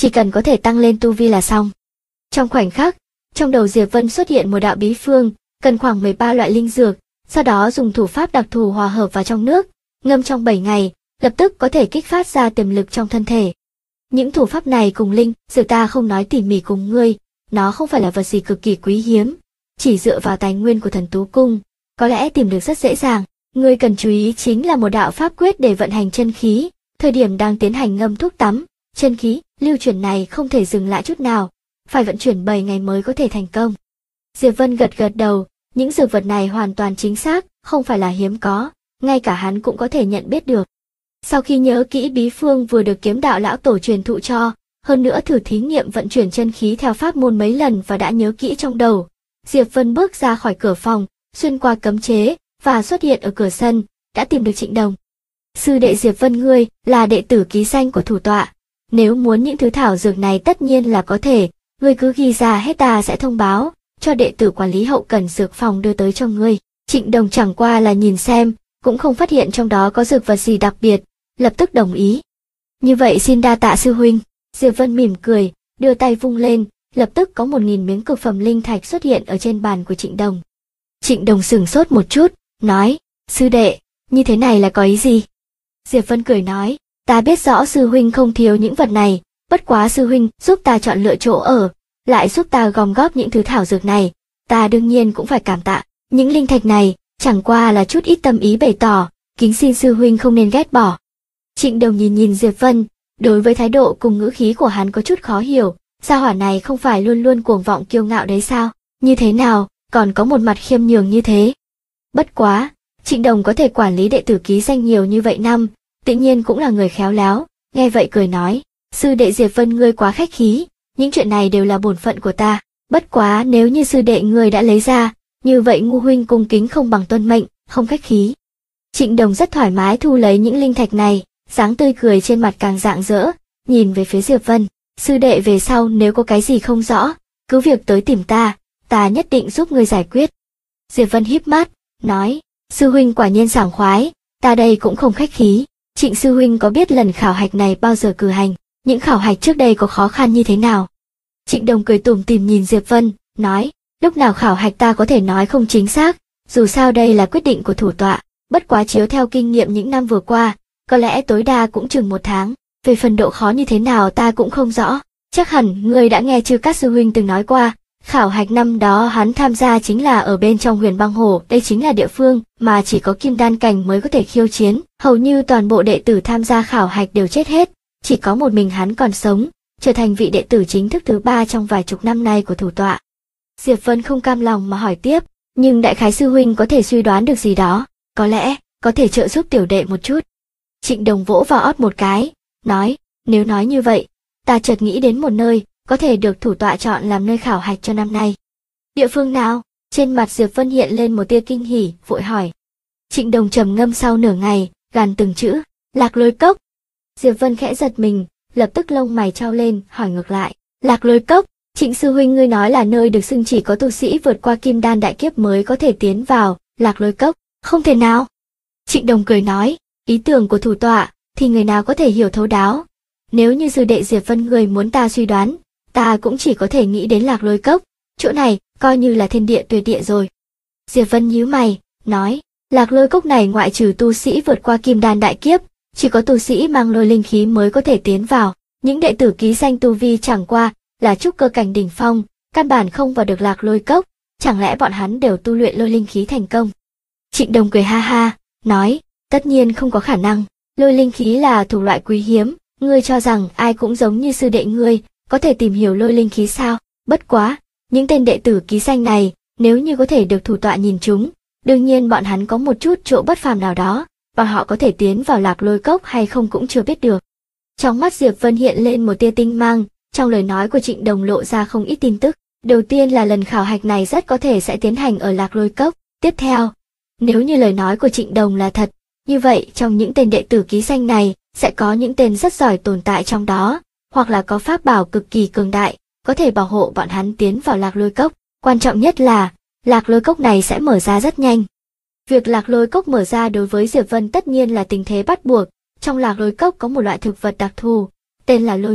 [SPEAKER 1] chỉ cần có thể tăng lên tu vi là xong. Trong khoảnh khắc, trong đầu Diệp Vân xuất hiện một đạo bí phương, cần khoảng 13 loại linh dược, sau đó dùng thủ pháp đặc thù hòa hợp vào trong nước, ngâm trong 7 ngày, lập tức có thể kích phát ra tiềm lực trong thân thể. Những thủ pháp này cùng linh dược ta không nói tỉ mỉ cùng ngươi, nó không phải là vật gì cực kỳ quý hiếm, chỉ dựa vào tài nguyên của Thần Tú Cung, có lẽ tìm được rất dễ dàng. Ngươi cần chú ý chính là một đạo pháp quyết để vận hành chân khí, thời điểm đang tiến hành ngâm thuốc tắm, chân khí lưu chuyển này không thể dừng lại chút nào, phải vận chuyển 7 ngày mới có thể thành công. Diệp Vân gật gật đầu, những dược vật này hoàn toàn chính xác, không phải là hiếm có, ngay cả hắn cũng có thể nhận biết được. Sau khi nhớ kỹ bí phương vừa được Kiếm Đạo lão tổ truyền thụ cho, hơn nữa thử thí nghiệm vận chuyển chân khí theo pháp môn mấy lần và đã nhớ kỹ trong đầu, Diệp Vân bước ra khỏi cửa phòng, xuyên qua cấm chế và xuất hiện ở cửa sân, đã tìm được Trịnh Đồng. Sư đệ Diệp Vân ngươi là đệ tử ký danh của thủ tọa, nếu muốn những thứ thảo dược này tất nhiên là có thể, ngươi cứ ghi ra hết ta sẽ thông báo cho đệ tử quản lý hậu cần dược phòng đưa tới cho ngươi. Trịnh Đồng chẳng qua là nhìn xem, cũng không phát hiện trong đó có dược vật gì đặc biệt, lập tức đồng ý. Như vậy xin đa tạ sư huynh. Diệp Vân mỉm cười, đưa tay vung lên, lập tức có 1000 miếng cực phẩm linh thạch xuất hiện ở trên bàn của Trịnh Đồng. Trịnh Đồng sửng sốt một chút, nói, sư đệ, như thế này là có ý gì? Diệp Vân cười nói, ta biết rõ sư huynh không thiếu những vật này, bất quá sư huynh giúp ta chọn lựa chỗ ở, lại giúp ta gom góp những thứ thảo dược này, ta đương nhiên cũng phải cảm tạ. Những linh thạch này, chẳng qua là chút ít tâm ý bày tỏ, kính xin sư huynh không nên ghét bỏ. Trịnh Đồng nhìn Diệp Vân, đối với thái độ cùng ngữ khí của hắn có chút khó hiểu, gia hỏa này không phải luôn luôn cuồng vọng kiêu ngạo đấy sao, như thế nào, còn có một mặt khiêm nhường như thế. Bất quá, Trịnh Đồng có thể quản lý đệ tử ký danh nhiều như vậy năm, tự nhiên cũng là người khéo léo, nghe vậy cười nói, sư đệ Diệp Vân ngươi quá khách khí, những chuyện này đều là bổn phận của ta, bất quá nếu như sư đệ ngươi đã lấy ra, như vậy ngu huynh cung kính không bằng tuân mệnh, không khách khí. Trịnh Đồng rất thoải mái thu lấy những linh thạch này, dáng tươi cười trên mặt càng rạng rỡ, nhìn về phía Diệp Vân, sư đệ về sau nếu có cái gì không rõ, cứ việc tới tìm ta, ta nhất định giúp ngươi giải quyết. Diệp Vân híp mắt, nói, sư huynh quả nhiên sảng khoái, ta đây cũng không khách khí. Trịnh sư huynh có biết lần khảo hạch này bao giờ cử hành, những khảo hạch trước đây có khó khăn như thế nào? Trịnh Đồng cười tủm tỉm nhìn Diệp Vân, nói, lúc nào khảo hạch ta có thể nói không chính xác, dù sao đây là quyết định của thủ tọa, bất quá chiếu theo kinh nghiệm những năm vừa qua, có lẽ tối đa cũng chừng 1 tháng, về phần độ khó như thế nào ta cũng không rõ, chắc hẳn ngươi đã nghe Chư Cát sư huynh từng nói qua, khảo hạch năm đó hắn tham gia chính là ở bên trong Huyền Băng Hồ, đây chính là địa phương mà chỉ có kim đan cảnh mới có thể khiêu chiến, hầu như toàn bộ đệ tử tham gia khảo hạch đều chết hết, chỉ có một mình hắn còn sống, trở thành vị đệ tử chính thức thứ 3 trong vài chục năm nay của thủ tọa. Diệp Vân không cam lòng mà hỏi tiếp, nhưng đại khái sư huynh có thể suy đoán được gì đó, có lẽ có thể trợ giúp tiểu đệ một chút. Trịnh Đồng vỗ vào ót một cái, nói, nếu nói như vậy, ta chợt nghĩ đến một nơi, có thể được thủ tọa chọn làm nơi khảo hạch cho năm nay. Địa phương nào? Trên mặt Diệp Vân hiện lên một tia kinh hỉ, vội hỏi. Trịnh Đồng trầm ngâm sau nửa ngày, gàn từng chữ, Lạc Lôi Cốc. Diệp Vân khẽ giật mình, lập tức lông mày trao lên, hỏi ngược lại, Lạc Lôi Cốc, Trịnh sư huynh ngươi nói là nơi được xưng chỉ có tu sĩ vượt qua kim đan đại kiếp mới có thể tiến vào, Lạc Lôi Cốc, không thể nào. Trịnh Đồng cười nói, ý tưởng của thủ tọa, thì người nào có thể hiểu thấu đáo. Nếu như sư đệ Diệp Vân người muốn ta suy đoán, ta cũng chỉ có thể nghĩ đến Lạc Lôi Cốc, chỗ này coi như là thiên địa tuyệt địa rồi. Diệp Vân nhíu mày, nói, Lạc Lôi Cốc này ngoại trừ tu sĩ vượt qua kim đan đại kiếp, chỉ có tu sĩ mang lôi linh khí mới có thể tiến vào, những đệ tử ký danh tu vi chẳng qua là trúc cơ cảnh đỉnh phong, căn bản không vào được Lạc Lôi Cốc, chẳng lẽ bọn hắn đều tu luyện lôi linh khí thành công? Trịnh Đồng cười ha ha, nói, tất nhiên không có khả năng, lôi linh khí là thủ loại quý hiếm, ngươi cho rằng ai cũng giống như sư đệ ngươi, có thể tìm hiểu lôi linh khí sao? Bất quá, những tên đệ tử ký danh này, nếu như có thể được thủ tọa nhìn chúng, đương nhiên bọn hắn có một chút chỗ bất phàm nào đó, và họ có thể tiến vào Lạc Lôi Cốc hay không cũng chưa biết được. Trong mắt Diệp Vân hiện lên một tia tinh mang, trong lời nói của Trịnh Đồng lộ ra không ít tin tức. Đầu tiên là lần khảo hạch này rất có thể sẽ tiến hành ở Lạc Lôi Cốc. Tiếp theo, nếu như lời nói của Trịnh Đồng là thật, như vậy trong những tên đệ tử ký danh này sẽ có những tên rất giỏi tồn tại trong đó, hoặc là có pháp bảo cực kỳ cường đại, có thể bảo hộ bọn hắn tiến vào Lạc Lôi Cốc. Quan trọng nhất là, Lạc Lôi Cốc này sẽ mở ra rất nhanh. Việc Lạc Lôi Cốc mở ra đối với Diệp Vân tất nhiên là tình thế bắt buộc, trong Lạc Lôi Cốc có một loại thực vật đặc thù, tên là lôi mộc,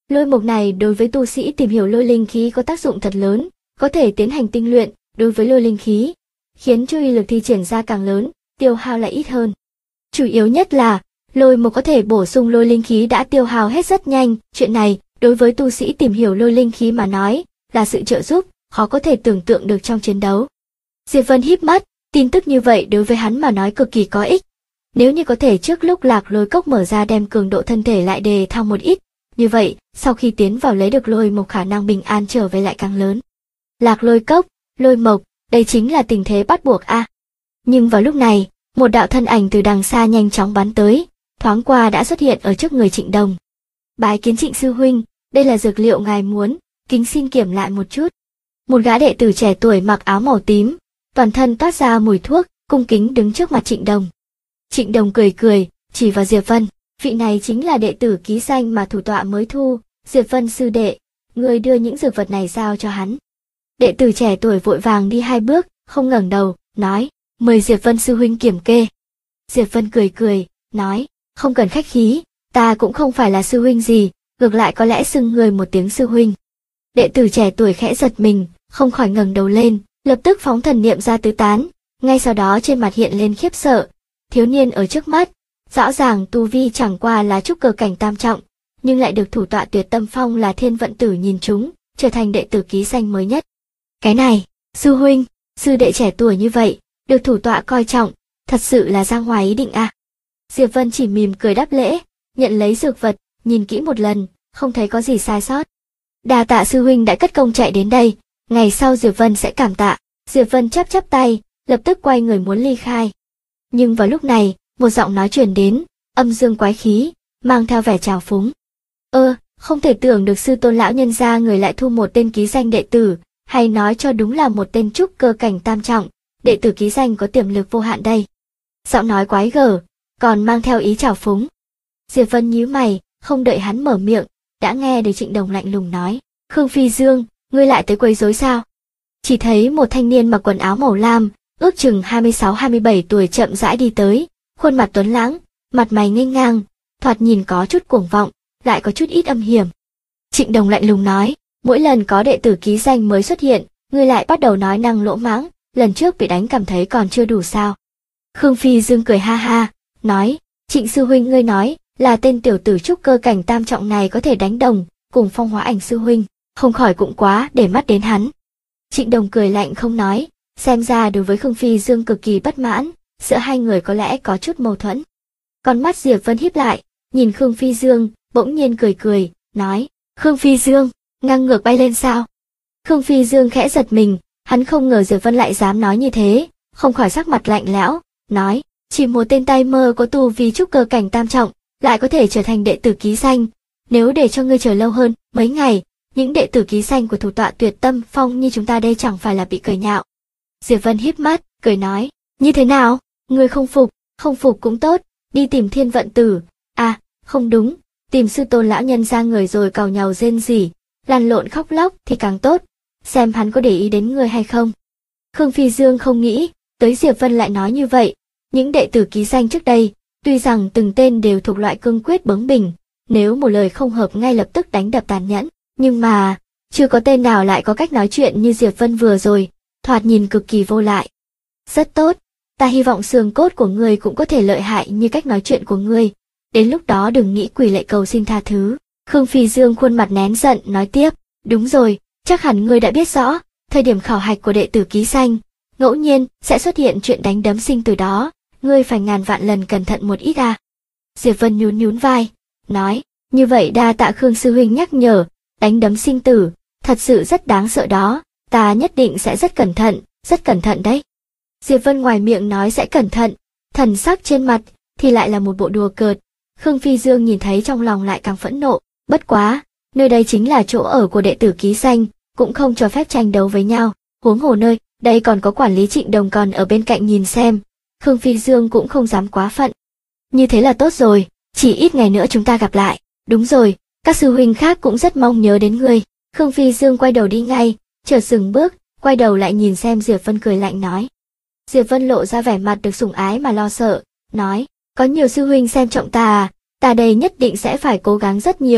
[SPEAKER 1] Lôi mộc này đối với tu sĩ tìm hiểu lôi linh khí có tác dụng thật lớn, có thể tiến hành tinh luyện đối với lôi linh khí, khiến cho uy lực thi triển ra càng lớn, tiêu hao lại ít hơn. Chủ yếu nhất là, lôi mộc có thể bổ sung lôi linh khí đã tiêu hao hết rất nhanh, chuyện này, đối với tu sĩ tìm hiểu lôi linh khí mà nói, là sự trợ giúp, khó có thể tưởng tượng được trong chiến đấu. Diệp Vân híp mắt, tin tức như vậy đối với hắn mà nói cực kỳ có ích. Nếu như có thể trước lúc lạc lôi cốc mở ra đem cường độ thân thể lại đề thăng một ít, như vậy, sau khi tiến vào lấy được lôi mộc khả năng bình an trở về lại càng lớn. Lạc lôi cốc, lôi mộc, đây chính là tình thế bắt buộc a. Nhưng vào lúc này, một đạo thân ảnh từ đằng xa nhanh chóng bắn tới, thoáng qua đã xuất hiện ở trước người Trịnh Đồng. Bái kiến Trịnh sư huynh, đây là dược liệu ngài muốn, kính xin kiểm lại một chút. Một gã đệ tử trẻ tuổi mặc áo màu tím, toàn thân toát ra mùi thuốc, cung kính đứng trước mặt Trịnh Đồng. Trịnh Đồng cười cười, chỉ vào Diệp Vân, vị này chính là đệ tử ký danh mà thủ tọa mới thu, Diệp Vân sư đệ, người đưa những dược vật này giao cho hắn. Đệ tử trẻ tuổi vội vàng đi 2 bước, không ngẩng đầu, nói, mời Diệp Vân sư huynh kiểm kê. Diệp Vân cười cười, nói, không cần khách khí, ta cũng không phải là sư huynh gì, ngược lại có lẽ xưng người một tiếng sư huynh. Đệ tử trẻ tuổi khẽ giật mình, không khỏi ngẩng đầu lên, lập tức phóng thần niệm ra tứ tán, ngay sau đó trên mặt hiện lên khiếp sợ. Thiếu niên ở trước mắt, rõ ràng tu vi chẳng qua là trúc cơ cảnh tam trọng, nhưng lại được thủ tọa Tuyệt Tâm Phong là Thiên Vận Tử nhìn trúng, trở thành đệ tử ký danh mới nhất. Cái này, sư huynh, sư đệ trẻ tuổi như vậy, được thủ tọa coi trọng, thật sự là ra ngoài ý định à. Diệp Vân chỉ mỉm cười đáp lễ, nhận lấy dược vật, nhìn kỹ một lần, không thấy có gì sai sót. Đa tạ sư huynh đã cất công chạy đến đây, ngày sau Diệp Vân sẽ cảm tạ. Diệp Vân chắp chắp tay, lập tức quay người muốn ly khai. Nhưng vào lúc này, một giọng nói truyền đến, âm dương quái khí, mang theo vẻ trào phúng. Không thể tưởng được sư tôn lão nhân gia người lại thu một tên ký danh đệ tử, hay nói cho đúng là một tên trúc cơ cảnh tam trọng, đệ tử ký danh có tiềm lực vô hạn đây. Giọng nói quái gở, còn mang theo ý trào phúng. Diệp Vân nhíu mày, không đợi hắn mở miệng, đã nghe được Trịnh Đồng lạnh lùng nói, Khương Phi Dương, ngươi lại tới quấy rối sao? Chỉ thấy một thanh niên mặc quần áo màu lam, ước chừng 26-27 tuổi chậm rãi đi tới, khuôn mặt tuấn lãng, mặt mày nghênh ngang, thoạt nhìn có chút cuồng vọng, lại có chút ít âm hiểm. Trịnh Đồng lạnh lùng nói, mỗi lần có đệ tử ký danh mới xuất hiện, ngươi lại bắt đầu nói năng lỗ mãng, lần trước bị đánh cảm thấy còn chưa đủ sao? Khương Phi Dương cười ha ha, nói, Trịnh sư huynh ngươi nói, là tên tiểu tử trúc cơ cảnh tam trọng này có thể đánh đồng, cùng Phong Hóa Ảnh sư huynh, không khỏi cũng quá để mắt đến hắn. Trịnh Đồng cười lạnh không nói, xem ra đối với Khương Phi Dương cực kỳ bất mãn, giữa hai người có lẽ có chút mâu thuẫn. Con mắt Diệp Vân híp lại, nhìn Khương Phi Dương, bỗng nhiên cười cười, nói, Khương Phi Dương, ngang ngược bay lên sao? Khương Phi Dương khẽ giật mình, hắn không ngờ Diệp Vân lại dám nói như thế, không khỏi sắc mặt lạnh lẽo, nói, chỉ một tên tay mơ có tu vi trúc cơ cảnh tam trọng, lại có thể trở thành đệ tử ký danh, nếu để cho ngươi chờ lâu hơn mấy ngày, những đệ tử ký danh của thủ tọa Tuyệt Tâm Phong như chúng ta đây chẳng phải là bị cười nhạo. Diệp Vân híp mắt, cười nói, như thế nào, ngươi không phục cũng tốt, đi tìm Thiên Vận Tử, à, không đúng, tìm sư tôn lão nhân ra người rồi càu nhàu rên rỉ, lăn lộn khóc lóc thì càng tốt, xem hắn có để ý đến ngươi hay không. Khương Phi Dương không nghĩ, tới Diệp Vân lại nói như vậy, những đệ tử ký danh trước đây, tuy rằng từng tên đều thuộc loại cương quyết bướng bỉnh, nếu một lời không hợp ngay lập tức đánh đập tàn nhẫn, nhưng mà, chưa có tên nào lại có cách nói chuyện như Diệp Vân vừa rồi, thoạt nhìn cực kỳ vô lại. Rất tốt, ta hy vọng xương cốt của ngươi cũng có thể lợi hại như cách nói chuyện của ngươi, đến lúc đó đừng nghĩ quỳ lạy cầu xin tha thứ. Khương Phi Dương khuôn mặt nén giận nói tiếp, đúng rồi, chắc hẳn ngươi đã biết rõ, thời điểm khảo hạch của đệ tử ký danh, ngẫu nhiên sẽ xuất hiện chuyện đánh đấm sinh từ đó, ngươi phải ngàn vạn lần cẩn thận một ít à. Diệp Vân nhún nhún vai, nói, như vậy đa tạ Khương sư huynh nhắc nhở, đánh đấm sinh tử, thật sự rất đáng sợ đó, ta nhất định sẽ rất cẩn thận đấy. Diệp Vân ngoài miệng nói sẽ cẩn thận, thần sắc trên mặt thì lại là một bộ đùa cợt. Khương Phi Dương nhìn thấy trong lòng lại càng phẫn nộ, bất quá, nơi đây chính là chỗ ở của đệ tử ký danh, cũng không cho phép tranh đấu với nhau, huống hồ nơi đây còn có quản lý Trịnh Đồng còn ở bên cạnh nhìn xem. Khương Phi Dương cũng không dám quá phận. Như thế là tốt rồi, chỉ ít ngày nữa chúng ta gặp lại. Đúng rồi, các sư huynh khác cũng rất mong nhớ đến ngươi. Khương Phi Dương quay đầu đi ngay, chợt dừng bước, quay đầu lại nhìn xem Diệp Vân cười lạnh nói. Diệp Vân lộ ra vẻ mặt được sủng ái mà lo sợ, nói, có nhiều sư huynh xem trọng ta à, ta đây nhất định sẽ phải cố gắng rất nhiều,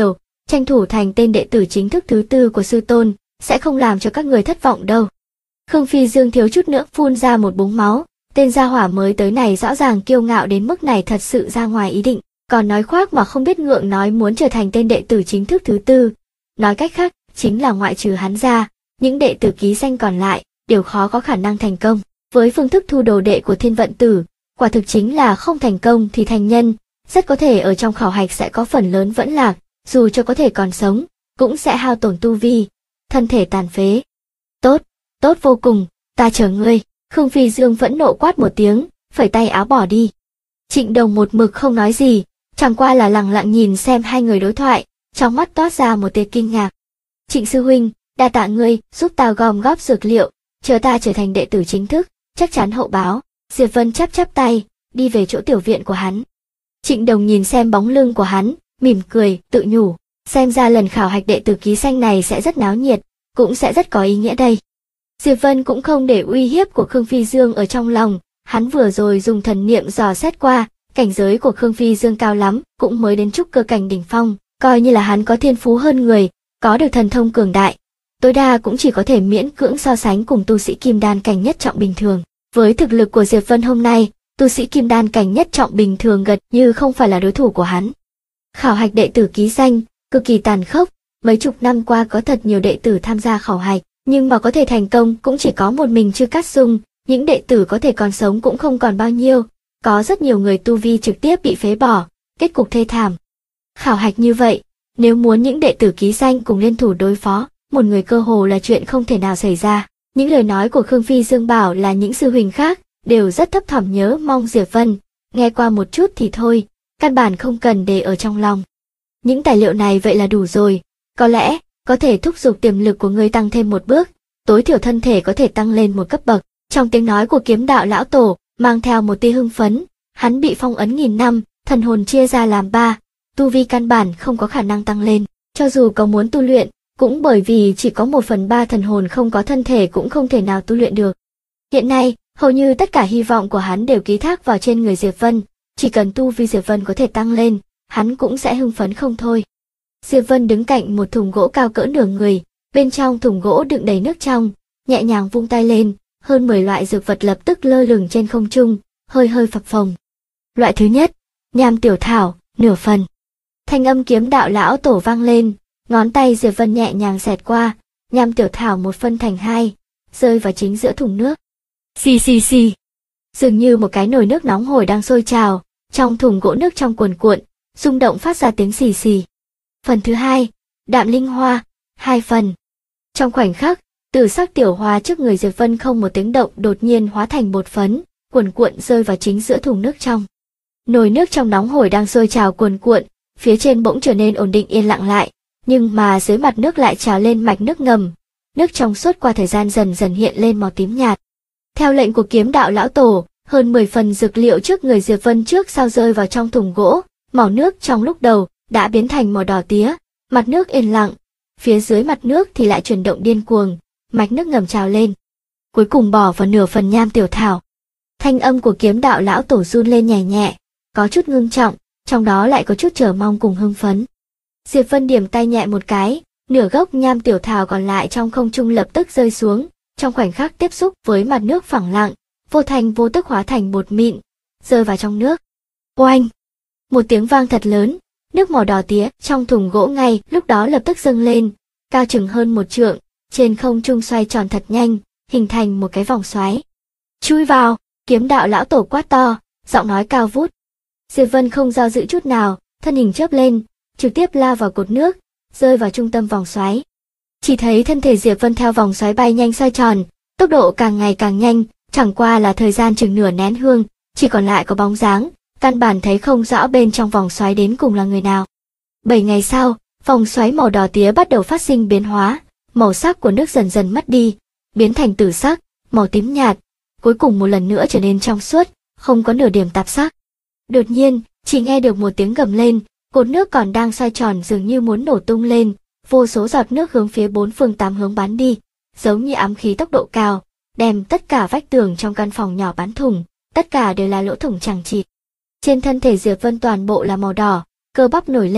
[SPEAKER 1] tranh thủ thành tên đệ tử chính thức thứ 4 của sư tôn, sẽ không làm cho các người thất vọng đâu. Khương Phi Dương thiếu chút nữa phun ra một búng máu, tên gia hỏa mới tới này rõ ràng kiêu ngạo đến mức này thật sự ra ngoài ý định, còn nói khoác mà không biết ngượng nói muốn trở thành tên đệ tử chính thức thứ 4. Nói cách khác, chính là ngoại trừ hắn ra, những đệ tử ký danh còn lại, đều khó có khả năng thành công. Với phương thức thu đồ đệ của Thiên Vận Tử, quả thực chính là không thành công thì thành nhân, rất có thể ở trong khảo hạch sẽ có phần lớn vẫn lạc, dù cho có thể còn sống, cũng sẽ hao tổn tu vi, thân thể tàn phế. Tốt, tốt vô cùng, ta chờ ngươi. Khương Phi Dương phẫn nộ quát một tiếng, phẩy tay áo bỏ đi. Trịnh Đồng một mực không nói gì, chẳng qua là lặng lặng nhìn xem hai người đối thoại, trong mắt toát ra một tia kinh ngạc. Trịnh sư huynh, đa tạ ngươi, giúp ta gom góp dược liệu, chờ ta trở thành đệ tử chính thức, chắc chắn hậu báo. Diệp Vân chắp chắp tay, đi về chỗ tiểu viện của hắn. Trịnh Đồng nhìn xem bóng lưng của hắn, mỉm cười, tự nhủ, xem ra lần khảo hạch đệ tử ký danh này sẽ rất náo nhiệt, cũng sẽ rất có ý nghĩa đây. Diệp Vân cũng không để uy hiếp của Khương Phi Dương ở trong lòng, hắn vừa rồi dùng thần niệm dò xét qua, cảnh giới của Khương Phi Dương cao lắm, cũng mới đến trúc cơ cảnh đỉnh phong, coi như là hắn có thiên phú hơn người, có được thần thông cường đại, tối đa cũng chỉ có thể miễn cưỡng so sánh cùng tu sĩ kim đan cảnh nhất trọng bình thường. Với thực lực của Diệp Vân hôm nay, tu sĩ kim đan cảnh nhất trọng bình thường gần như không phải là đối thủ của hắn. Khảo hạch đệ tử ký danh, cực kỳ tàn khốc, mấy chục năm qua có thật nhiều đệ tử tham gia khảo hạch, nhưng mà có thể thành công cũng chỉ có một mình Chư Cát Dung, những đệ tử có thể còn sống cũng không còn bao nhiêu, có rất nhiều người tu vi trực tiếp bị phế bỏ, kết cục thê thảm. Khảo hạch như vậy, nếu muốn những đệ tử ký danh cùng liên thủ đối phó, một người cơ hồ là chuyện không thể nào xảy ra. Những lời nói của Khương Phi Dương bảo là những sư huynh khác, đều rất thấp thỏm nhớ mong Diệp Vân, nghe qua một chút thì thôi, căn bản không cần để ở trong lòng. Những tài liệu này vậy là đủ rồi, có lẽ, có thể thúc giục tiềm lực của ngươi tăng thêm một bước, tối thiểu thân thể có thể tăng lên một cấp bậc. Trong tiếng nói của Kiếm Đạo lão tổ, mang theo một tia hưng phấn, hắn bị phong ấn nghìn năm, thần hồn chia ra làm 3, tu vi căn bản không có khả năng tăng lên, cho dù có muốn tu luyện, cũng bởi vì chỉ có 1/3 thần hồn không có thân thể cũng không thể nào tu luyện được. Hiện nay, hầu như tất cả hy vọng của hắn đều ký thác vào trên người Diệp Vân, chỉ cần tu vi Diệp Vân có thể tăng lên, hắn cũng sẽ hưng phấn không thôi. Diệp Vân đứng cạnh một thùng gỗ cao cỡ nửa người, bên trong thùng gỗ đựng đầy nước trong, nhẹ nhàng vung tay lên, hơn 10 loại dược vật lập tức lơ lửng trên không trung, hơi hơi phập phồng. Loại thứ nhất, nham tiểu thảo, nửa phần. Thanh âm Kiếm Đạo lão tổ vang lên, ngón tay Diệp Vân nhẹ nhàng xẹt qua, nham tiểu thảo một phân thành 2, rơi vào chính giữa thùng nước. Xì xì xì. Dường như một cái nồi nước nóng hổi đang sôi trào, trong thùng gỗ nước trong cuồn cuộn, rung động phát ra tiếng xì xì. Phần thứ 2, đạm linh hoa, 2 phần. Trong khoảnh khắc, tử sắc tiểu hoa trước người Diệp Vân không một tiếng động đột nhiên hóa thành bột phấn, cuồn cuộn rơi vào chính giữa thùng nước trong. Nồi nước trong nóng hổi đang sôi trào cuồn cuộn, phía trên bỗng trở nên ổn định yên lặng lại, nhưng mà dưới mặt nước lại trào lên mạch nước ngầm, nước trong suốt qua thời gian dần dần hiện lên màu tím nhạt. Theo lệnh của Kiếm Đạo lão tổ, hơn 10 phần dược liệu trước người Diệp Vân trước sau rơi vào trong thùng gỗ, màu nước trong lúc đầu đã biến thành màu đỏ tía, mặt nước yên lặng, phía dưới mặt nước thì lại chuyển động điên cuồng, mạch nước ngầm trào lên. Cuối cùng bỏ vào nửa phần nham tiểu thảo. Thanh âm của Kiếm Đạo lão tổ run lên nhẹ nhẹ, có chút ngưng trọng, trong đó lại có chút chờ mong cùng hưng phấn. Diệp Vân điểm tay nhẹ một cái, nửa gốc nham tiểu thảo còn lại trong không trung lập tức rơi xuống, trong khoảnh khắc tiếp xúc với mặt nước phẳng lặng, vô thành vô tức hóa thành bột mịn, rơi vào trong nước. Oanh! Một tiếng vang thật lớn, nước màu đỏ tía trong thùng gỗ ngay lúc đó lập tức dâng lên, cao chừng hơn 1 trượng, trên không trung xoay tròn thật nhanh, hình thành một cái vòng xoáy. Chui vào! Kiếm Đạo lão tổ quát to, giọng nói cao vút. Diệp Vân không do dự chút nào, thân hình chớp lên, trực tiếp lao vào cột nước, rơi vào trung tâm vòng xoáy. Chỉ thấy thân thể Diệp Vân theo vòng xoáy bay nhanh xoay tròn, tốc độ càng ngày càng nhanh, chẳng qua là thời gian chừng nửa nén hương, chỉ còn lại có bóng dáng, căn bản thấy không rõ bên trong vòng xoáy đến cùng là người nào. 7 ngày sau, vòng xoáy màu đỏ tía bắt đầu phát sinh biến hóa, màu sắc của nước dần dần mất đi, biến thành tử sắc, màu tím nhạt, cuối cùng một lần nữa trở nên trong suốt, không có nửa điểm tạp sắc. Đột nhiên, chỉ nghe được một tiếng gầm lên, cột nước còn đang xoay tròn dường như muốn nổ tung lên, vô số giọt nước hướng phía 4 phương 8 hướng bắn đi, giống như ám khí tốc độ cao, đem tất cả vách tường trong căn phòng nhỏ bắn thủng, tất cả đều là lỗ thủng chằng chịt. Trên thân thể Diệp Vân toàn bộ là màu đỏ, cơ bắp nổi lên,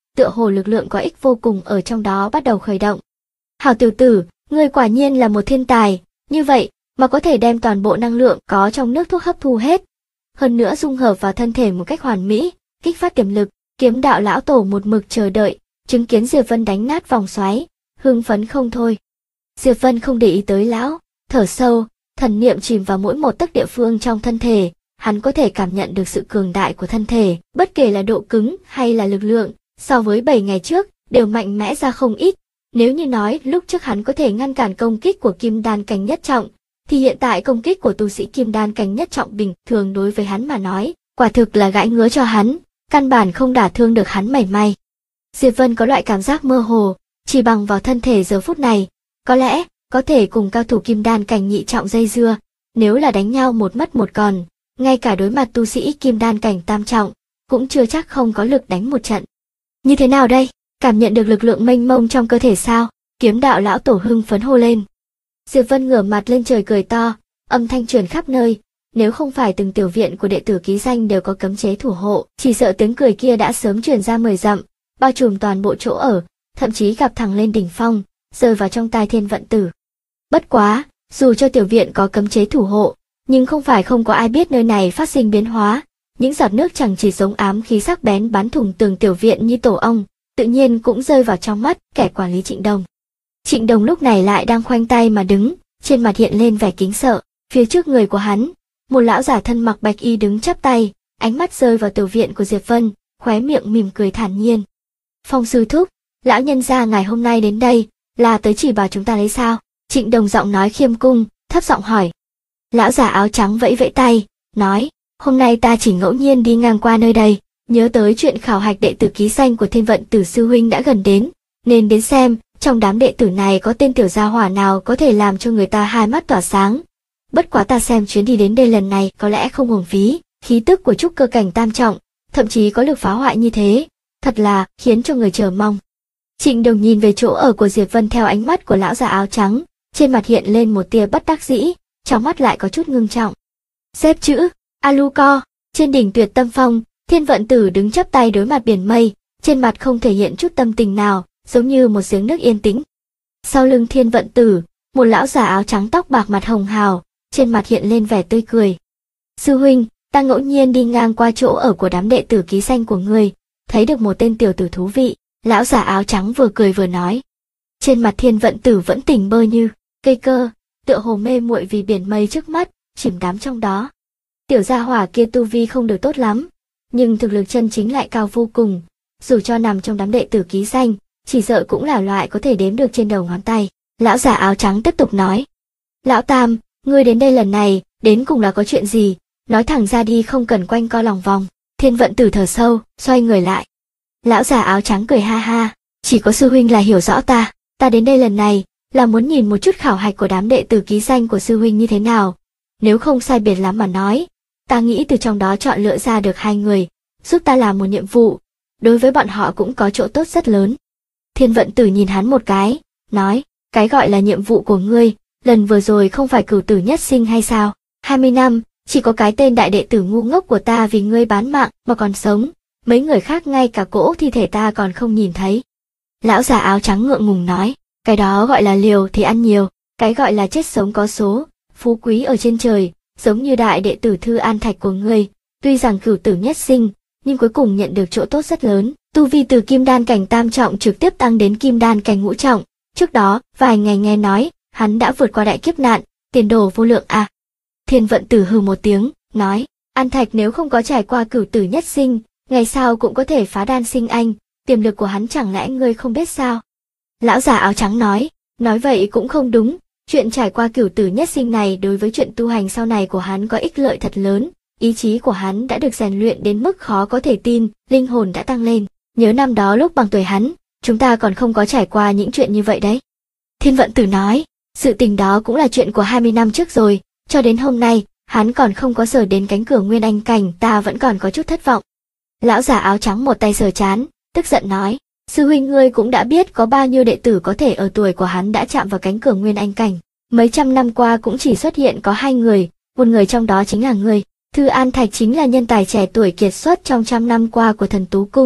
[SPEAKER 1] tựa hồ lực lượng có ích vô cùng ở trong đó bắt đầu khởi động. Hảo tiểu tử, ngươi quả nhiên là một thiên tài, như vậy mà có thể đem toàn bộ năng lượng có trong nước thuốc hấp thu hết. Hơn nữa dung hợp vào thân thể một cách hoàn mỹ, kích phát tiềm lực. Kiếm đạo lão tổ một mực chờ đợi, chứng kiến Diệp Vân đánh nát vòng xoáy, hưng phấn không thôi. Diệp Vân không để ý tới lão, thở sâu, thần niệm chìm vào mỗi một tấc địa phương trong thân thể, hắn có thể cảm nhận được sự cường đại của thân thể, bất kể là độ cứng hay là lực lượng, so với 7 ngày trước, đều mạnh mẽ ra không ít. Nếu như nói lúc trước hắn có thể ngăn cản công kích của kim đan cảnh nhất trọng, thì hiện tại công kích của tu sĩ kim đan cảnh nhất trọng bình thường đối với hắn mà nói, quả thực là gãi ngứa cho hắn, căn bản không đả thương được hắn mảy may. Diệp Vân có loại cảm giác mơ hồ, chỉ bằng vào thân thể giờ phút này, có lẽ có thể cùng cao thủ kim đan cảnh nhị trọng dây dưa, nếu là đánh nhau một mất một còn, ngay cả đối mặt tu sĩ kim đan cảnh tam trọng, cũng chưa chắc không có lực đánh một trận. Như thế nào đây? Cảm nhận được lực lượng mênh mông trong cơ thể sao? Kiếm đạo lão tổ hưng phấn hô lên. Diệp Vân ngửa mặt lên trời cười to, âm thanh truyền khắp nơi. Nếu không phải từng tiểu viện của đệ tử ký danh đều có cấm chế thủ hộ, chỉ sợ tiếng cười kia đã sớm truyền ra 10 dặm, bao trùm toàn bộ chỗ ở, thậm chí gặp thẳng lên đỉnh phong, rơi vào trong tai Thiên Vận Tử. Bất quá, dù cho tiểu viện có cấm chế thủ hộ, nhưng không phải không có ai biết nơi này phát sinh biến hóa, những giọt nước chẳng chỉ giống ám khí sắc bén bắn thủng tường tiểu viện như tổ ong, tự nhiên cũng rơi vào trong mắt kẻ quản lý Trịnh Đồng. Trịnh Đồng lúc này lại đang khoanh tay mà đứng, trên mặt hiện lên vẻ kính sợ, phía trước người của hắn, một lão giả thân mặc bạch y đứng chắp tay, ánh mắt rơi vào tiểu viện của Diệp Vân, khóe miệng mỉm cười thản nhiên. Phong sư thúc, lão nhân gia ngài hôm nay đến đây, là tới chỉ bảo chúng ta lấy sao? Trịnh Đồng giọng nói khiêm cung, thấp giọng hỏi. Lão giả áo trắng vẫy vẫy tay, nói, hôm nay ta chỉ ngẫu nhiên đi ngang qua nơi đây, nhớ tới chuyện khảo hạch đệ tử ký danh của Thiên Vận Tử sư huynh đã gần đến, nên đến xem, trong đám đệ tử này có tên tiểu gia hỏa nào có thể làm cho người ta hai mắt tỏa sáng. Bất quá ta xem chuyến đi đến đây lần này có lẽ không uổng phí, khí tức của trúc cơ cảnh tam trọng, thậm chí có lực phá hoại như thế, thật là khiến cho người chờ mong. Trịnh Đồng nhìn về chỗ ở của Diệp Vân theo ánh mắt của lão già áo trắng, trên mặt hiện lên một tia bất đắc dĩ, trong mắt lại có chút ngưng trọng. Xếp chữ, Aluco, trên đỉnh Tuyệt Tâm Phong, Thiên Vận Tử đứng chắp tay đối mặt biển mây, trên mặt không thể hiện chút tâm tình nào, giống như một giếng nước yên tĩnh. Sau lưng Thiên Vận Tử, một lão già áo trắng tóc bạc mặt hồng hào, trên mặt hiện lên vẻ tươi cười. Sư huynh, ta ngẫu nhiên đi ngang qua chỗ ở của đám đệ tử ký danh của ngươi, thấy được một tên tiểu tử thú vị, lão già áo trắng vừa cười vừa nói. Trên mặt Thiên Vận Tử vẫn tỉnh bơ như cây cơ, tựa hồ mê muội vì biển mây trước mắt, chìm đắm trong đó. Tiểu gia hỏa kia tu vi không được tốt lắm, nhưng thực lực chân chính lại cao vô cùng, dù cho nằm trong đám đệ tử ký danh, chỉ sợ cũng là loại có thể đếm được trên đầu ngón tay. Lão già áo trắng tiếp tục nói. Lão Tam, ngươi đến đây lần này, đến cùng là có chuyện gì, nói thẳng ra đi không cần quanh co lòng vòng. Thiên Vận Tử thở sâu, xoay người lại. Lão già áo trắng cười ha ha, chỉ có sư huynh là hiểu rõ ta đến đây lần này, là muốn nhìn một chút khảo hạch của đám đệ tử ký danh của sư huynh như thế nào. Nếu không sai biệt lắm mà nói, ta nghĩ từ trong đó chọn lựa ra được 2 người, giúp ta làm một nhiệm vụ, đối với bọn họ cũng có chỗ tốt rất lớn. Thiên Vận Tử nhìn hắn một cái, nói, cái gọi là nhiệm vụ của ngươi, lần vừa rồi không phải cửu tử nhất sinh hay sao? 20 năm, chỉ có cái tên đại đệ tử ngu ngốc của ta vì ngươi bán mạng mà còn sống, mấy người khác ngay cả cỗ thi thể ta còn không nhìn thấy. Lão già áo trắng ngượng ngùng nói, cái đó gọi là liều thì ăn nhiều, cái gọi là chết sống có số, phú quý ở trên trời, giống như đại đệ tử Thư An Thạch của ngươi, tuy rằng cửu tử nhất sinh, nhưng cuối cùng nhận được chỗ tốt rất lớn, tu vi từ kim đan cảnh tam trọng trực tiếp tăng đến kim đan cảnh ngũ trọng. Trước đó, vài ngày nghe nói, hắn đã vượt qua đại kiếp nạn, tiền đồ vô lượng à. Thiên Vận Tử hừ một tiếng, nói, An Thạch nếu không có trải qua cửu tử nhất sinh, ngày sau cũng có thể phá đan sinh anh, tiềm lực của hắn chẳng lẽ ngươi không biết sao? Lão già áo trắng nói vậy cũng không đúng, chuyện trải qua cửu tử nhất sinh này đối với chuyện tu hành sau này của hắn có ích lợi thật lớn, ý chí của hắn đã được rèn luyện đến mức khó có thể tin, linh hồn đã tăng lên, nhớ năm đó lúc bằng tuổi hắn, chúng ta còn không có trải qua những chuyện như vậy đấy. Thiên Vận Tử nói, sự tình đó cũng là chuyện của 20 năm trước rồi, cho đến hôm nay, hắn còn không có sờ đến cánh cửa nguyên anh cảnh, ta vẫn còn có chút thất vọng. Lão già áo trắng một tay sờ trán, tức giận nói, sư huynh ngươi cũng đã biết có bao nhiêu đệ tử có thể ở tuổi của hắn đã chạm vào cánh cửa nguyên anh cảnh, mấy trăm năm qua cũng chỉ xuất hiện có 2 người, một người trong đó chính là ngươi. Thư An Thạch chính là nhân tài trẻ tuổi kiệt xuất trong trăm năm qua của Thần Tú Cung,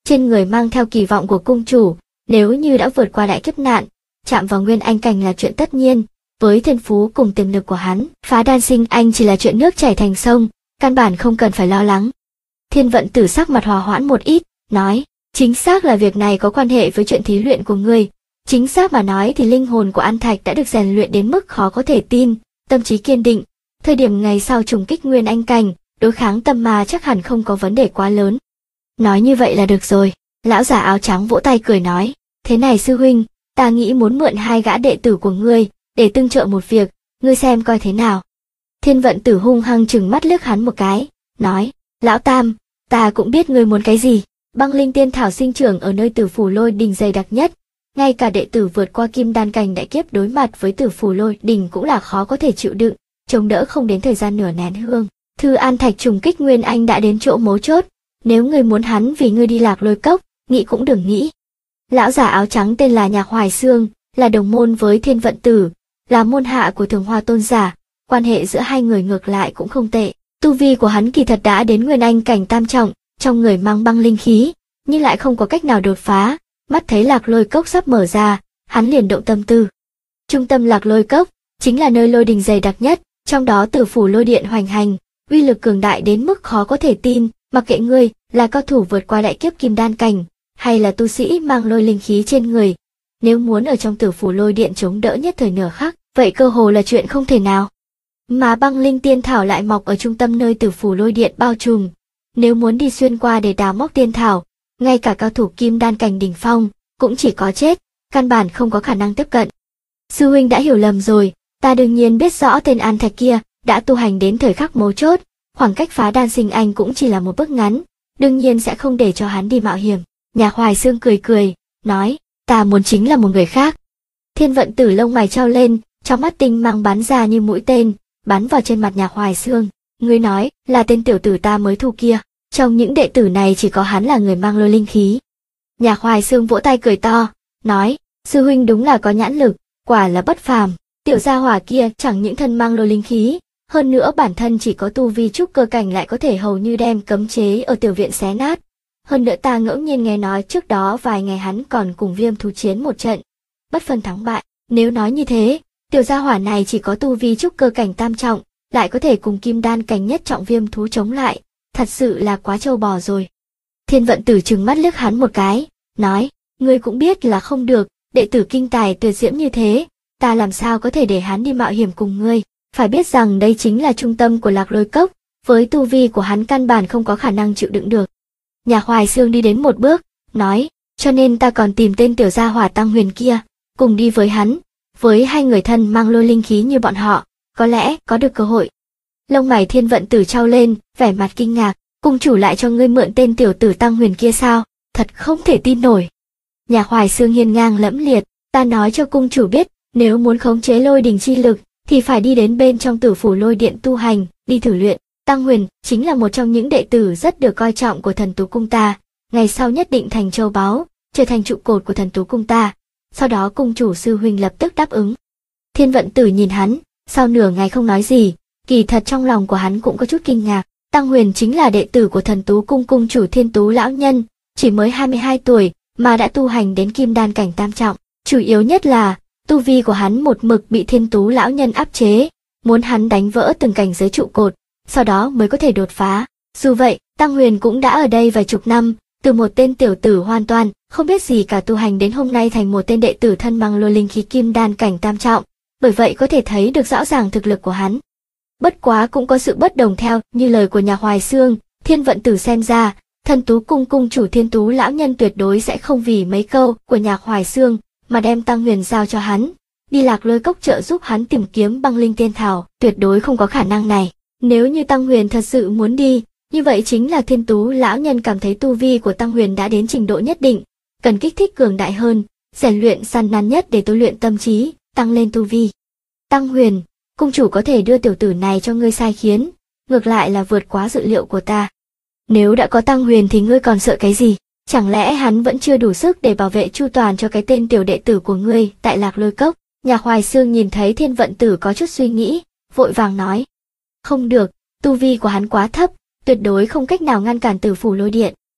[SPEAKER 1] trên người mang theo kỳ vọng của cung chủ, nếu như đã vượt qua đại kiếp nạn, chạm vào nguyên anh cảnh là chuyện tất nhiên, với thiên phú cùng tiềm lực của hắn, phá đan sinh anh chỉ là chuyện nước chảy thành sông, căn bản không cần phải lo lắng. Thiên Vận Tử sắc mặt hòa hoãn một ít, nói, chính xác là việc này có quan hệ với chuyện thí luyện của ngươi. Chính xác mà nói thì linh hồn của An Thạch đã được rèn luyện đến mức khó có thể tin, tâm trí kiên định, thời điểm ngày sau trùng kích nguyên anh cảnh, đối kháng tâm ma chắc hẳn không có vấn đề quá lớn. Nói như vậy là được rồi, lão giả áo trắng vỗ tay cười nói, thế này sư huynh, ta nghĩ muốn mượn 2 gã đệ tử của ngươi, để tương trợ một việc, ngươi xem coi thế nào. Thiên Vận Tử hung hăng trừng mắt liếc hắn một cái, nói, lão tam, ta cũng biết ngươi muốn cái gì, băng linh tiên thảo sinh trưởng ở nơi Tử Phủ Lôi Đình dày đặc nhất, ngay cả đệ tử vượt qua kim đan cảnh đại kiếp đối mặt với Tử Phủ Lôi Đình cũng là khó có thể chịu đựng, chống đỡ không đến thời gian nửa nén hương. Thư An Thạch trùng kích nguyên anh đã đến chỗ mấu chốt, nếu ngươi muốn hắn vì ngươi đi Lạc Lôi Cốc, nghĩ cũng đừng nghĩ. Lão giả áo trắng tên là Nhạc Hoài Xương, là đồng môn với Thiên Vận Tử, là môn hạ của Thường Hoa Tôn giả, quan hệ giữa hai người ngược lại cũng không tệ. Tu vi của hắn kỳ thật đã đến nguyên anh cảnh tam trọng, trong người mang băng linh khí, nhưng lại không có cách nào đột phá. Mắt thấy Lạc Lôi Cốc sắp mở ra, hắn liền động tâm tư. Trung tâm Lạc Lôi Cốc chính là nơi lôi đình dày đặc nhất, trong đó Tử Phủ Lôi Điện hoành hành, uy lực cường đại đến mức khó có thể tin. Mặc kệ ngươi là cao thủ vượt qua đại kiếp kim đan cảnh, hay là tu sĩ mang lôi linh khí trên người, nếu muốn ở trong Tử Phủ Lôi Điện chống đỡ nhất thời nửa khắc, vậy cơ hồ là chuyện không thể nào. Mà băng linh tiên thảo lại mọc ở trung tâm nơi Tử Phủ Lôi Điện bao trùm, nếu muốn đi xuyên qua để đào móc tiên thảo, ngay cả cao thủ kim đan cảnh đỉnh phong cũng chỉ có chết, căn bản không có khả năng tiếp cận. Sư huynh đã hiểu lầm rồi, ta đương nhiên biết rõ tên An Thạch kia đã tu hành đến thời khắc mấu chốt, khoảng cách phá đan sinh anh cũng chỉ là một bước ngắn, đương nhiên sẽ không để cho hắn đi mạo hiểm. Nhạc Hoài Xương cười cười, nói, ta muốn chính là một người khác. Thiên Vận Tử lông mày trao lên, trong mắt tinh mang bắn ra như mũi tên, bắn vào trên mặt Nhạc Hoài Xương. Ngươi nói, là tên tiểu tử ta mới thu kia, trong những đệ tử này chỉ có hắn là người mang lôi linh khí. Nhạc Hoài Xương vỗ tay cười to, nói, sư huynh đúng là có nhãn lực, quả là bất phàm. Tiểu gia hỏa kia chẳng những thân mang lôi linh khí, hơn nữa bản thân chỉ có tu vi trúc cơ cảnh lại có thể hầu như đem cấm chế ở tiểu viện xé nát. Hơn nữa ta ngẫu nhiên nghe nói trước đó vài ngày hắn còn cùng Viêm thú chiến một trận, bất phân thắng bại. Nếu nói như thế, tiểu gia hỏa này chỉ có tu vi trúc cơ cảnh tam trọng, lại có thể cùng kim đan cảnh nhất trọng Viêm thú chống lại, thật sự là quá trâu bò rồi. Thiên Vận Tử trừng mắt liếc hắn một cái, nói, ngươi cũng biết là không được, đệ tử kinh tài tuyệt diễm như thế, ta làm sao có thể để hắn đi mạo hiểm cùng ngươi, phải biết rằng đây chính là trung tâm của Lạc Lôi Cốc, với tu vi của hắn căn bản không có khả năng chịu đựng được. Nhạc Hoài Xương đi đến một bước, nói, cho nên ta còn tìm tên tiểu gia hỏa Tăng Huyền kia, cùng đi với hắn, với hai người thân mang lôi linh khí như bọn họ, có lẽ có được cơ hội. Lông mày Thiên Vận Tử trao lên, vẻ mặt kinh ngạc, cung chủ lại cho ngươi mượn tên tiểu tử Tăng Huyền kia sao, thật không thể tin nổi. Nhạc Hoài Xương hiên ngang lẫm liệt, ta nói cho cung chủ biết, nếu muốn khống chế lôi đình chi lực, thì phải đi đến bên trong Tử Phủ Lôi Điện tu hành, đi thử luyện. Tăng Huyền chính là một trong những đệ tử rất được coi trọng của Thần Tú Cung ta, ngày sau nhất định thành châu báu, trở thành trụ cột của Thần Tú Cung ta. Sau đó cung chủ sư huynh lập tức đáp ứng. Thiên Vận Tử nhìn hắn, sau nửa ngày không nói gì, kỳ thật trong lòng của hắn cũng có chút kinh ngạc. Tăng Huyền chính là đệ tử của Thần Tú Cung cung chủ Thiên Tú lão nhân, chỉ mới 22 tuổi mà đã tu hành đến kim đan cảnh tam trọng. Chủ yếu nhất là tu vi của hắn một mực bị Thiên Tú lão nhân áp chế, muốn hắn đánh vỡ từng cảnh giới trụ cột, sau đó mới có thể đột phá. Dù vậy, Tăng Huyền cũng đã ở đây vài chục năm, từ một tên tiểu tử hoàn toàn không biết gì cả tu hành đến hôm nay thành một tên đệ tử thân mang lôi linh khí kim đan cảnh tam trọng, bởi vậy có thể thấy được rõ ràng thực lực của hắn. Bất quá cũng có sự bất đồng theo như lời của Nhạc Hoài Xương, Thiên Vận Tử xem ra, Thần Tú Cung cung chủ Thiên Tú lão nhân tuyệt đối sẽ không vì mấy câu của Nhạc Hoài Xương mà đem Tăng Huyền giao cho hắn, đi Lạc Lôi Cốc trợ giúp hắn tìm kiếm băng linh tiên thảo, tuyệt đối không có khả năng này. Nếu như Tăng Huyền thật sự muốn đi, như vậy chính là Thiên Tú lão nhân cảm thấy tu vi của Tăng Huyền đã đến trình độ nhất định, cần kích thích cường đại hơn, rèn luyện săn nan nhất để tu luyện tâm trí, tăng lên tu vi. Tăng Huyền, cung chủ có thể đưa tiểu tử này cho ngươi sai khiến, ngược lại là vượt quá dự liệu của ta. Nếu đã có Tăng Huyền thì ngươi còn sợ cái gì? Chẳng lẽ hắn vẫn chưa đủ sức để bảo vệ chu toàn cho cái tên tiểu đệ tử của ngươi tại Lạc Lôi Cốc? Nhạc Hoài Xương nhìn thấy Thiên Vận Tử có chút suy nghĩ, vội vàng nói. Không được, tu vi của hắn quá thấp, tuyệt đối không cách nào ngăn cản Tử Phủ Lôi Điện.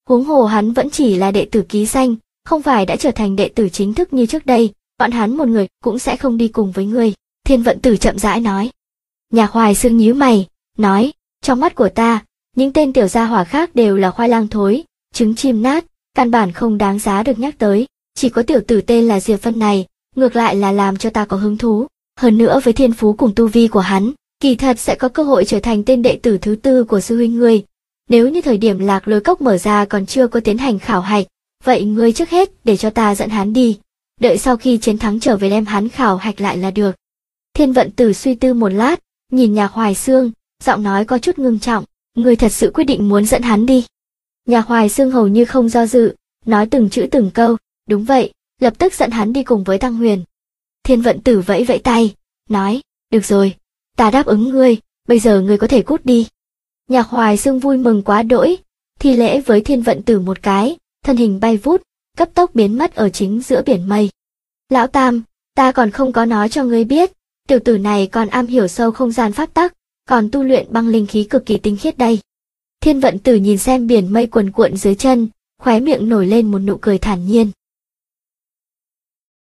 [SPEAKER 1] Huống hồ hắn vẫn chỉ là đệ tử ký danh, không phải đã trở thành đệ tử chính thức như trước đây, bọn hắn một người cũng sẽ không đi cùng với ngươi. Thiên Vận Tử chậm rãi nói. Nhạc Hoài Xương nhíu mày, nói, trong mắt của ta, những tên tiểu gia hỏa khác đều là khoai lang thối, trứng chim nát, căn bản không đáng giá được nhắc tới, chỉ có tiểu tử tên là Diệp Vân này, ngược lại là làm cho ta có hứng thú. Hơn nữa với thiên phú cùng tu vi của hắn, kỳ thật sẽ có cơ hội trở thành tên đệ tử thứ tư của sư huynh ngươi. Nếu như thời điểm Lạc Lôi Cốc mở ra còn chưa có tiến hành khảo hạch, vậy ngươi trước hết để cho ta dẫn hắn đi, đợi sau khi chiến thắng trở về đem hắn khảo hạch lại là được. Thiên Vận Tử suy tư một lát, nhìn Nhạc Hoài Xương, giọng nói có chút ngưng trọng, ngươi thật sự quyết định muốn dẫn hắn đi. Nhạc Hoài Xương hầu như không do dự, nói từng chữ từng câu, đúng vậy, lập tức dẫn hắn đi cùng với Tăng Huyền. Thiên Vận Tử vẫy vẫy tay, nói, được rồi, ta đáp ứng ngươi, bây giờ ngươi có thể cút đi. Nhạc Hoài Xương vui mừng quá đỗi, thi lễ với Thiên Vận Tử một cái, thân hình bay vút, cấp tốc biến mất ở chính giữa biển mây. Lão Tam, ta còn không có nói cho ngươi biết, tiểu tử này còn am hiểu sâu không gian pháp tắc, còn tu luyện băng linh khí cực kỳ tinh khiết đây. Thiên Vận Tử nhìn xem biển mây cuồn cuộn dưới chân, khóe miệng nổi lên một nụ cười thản nhiên.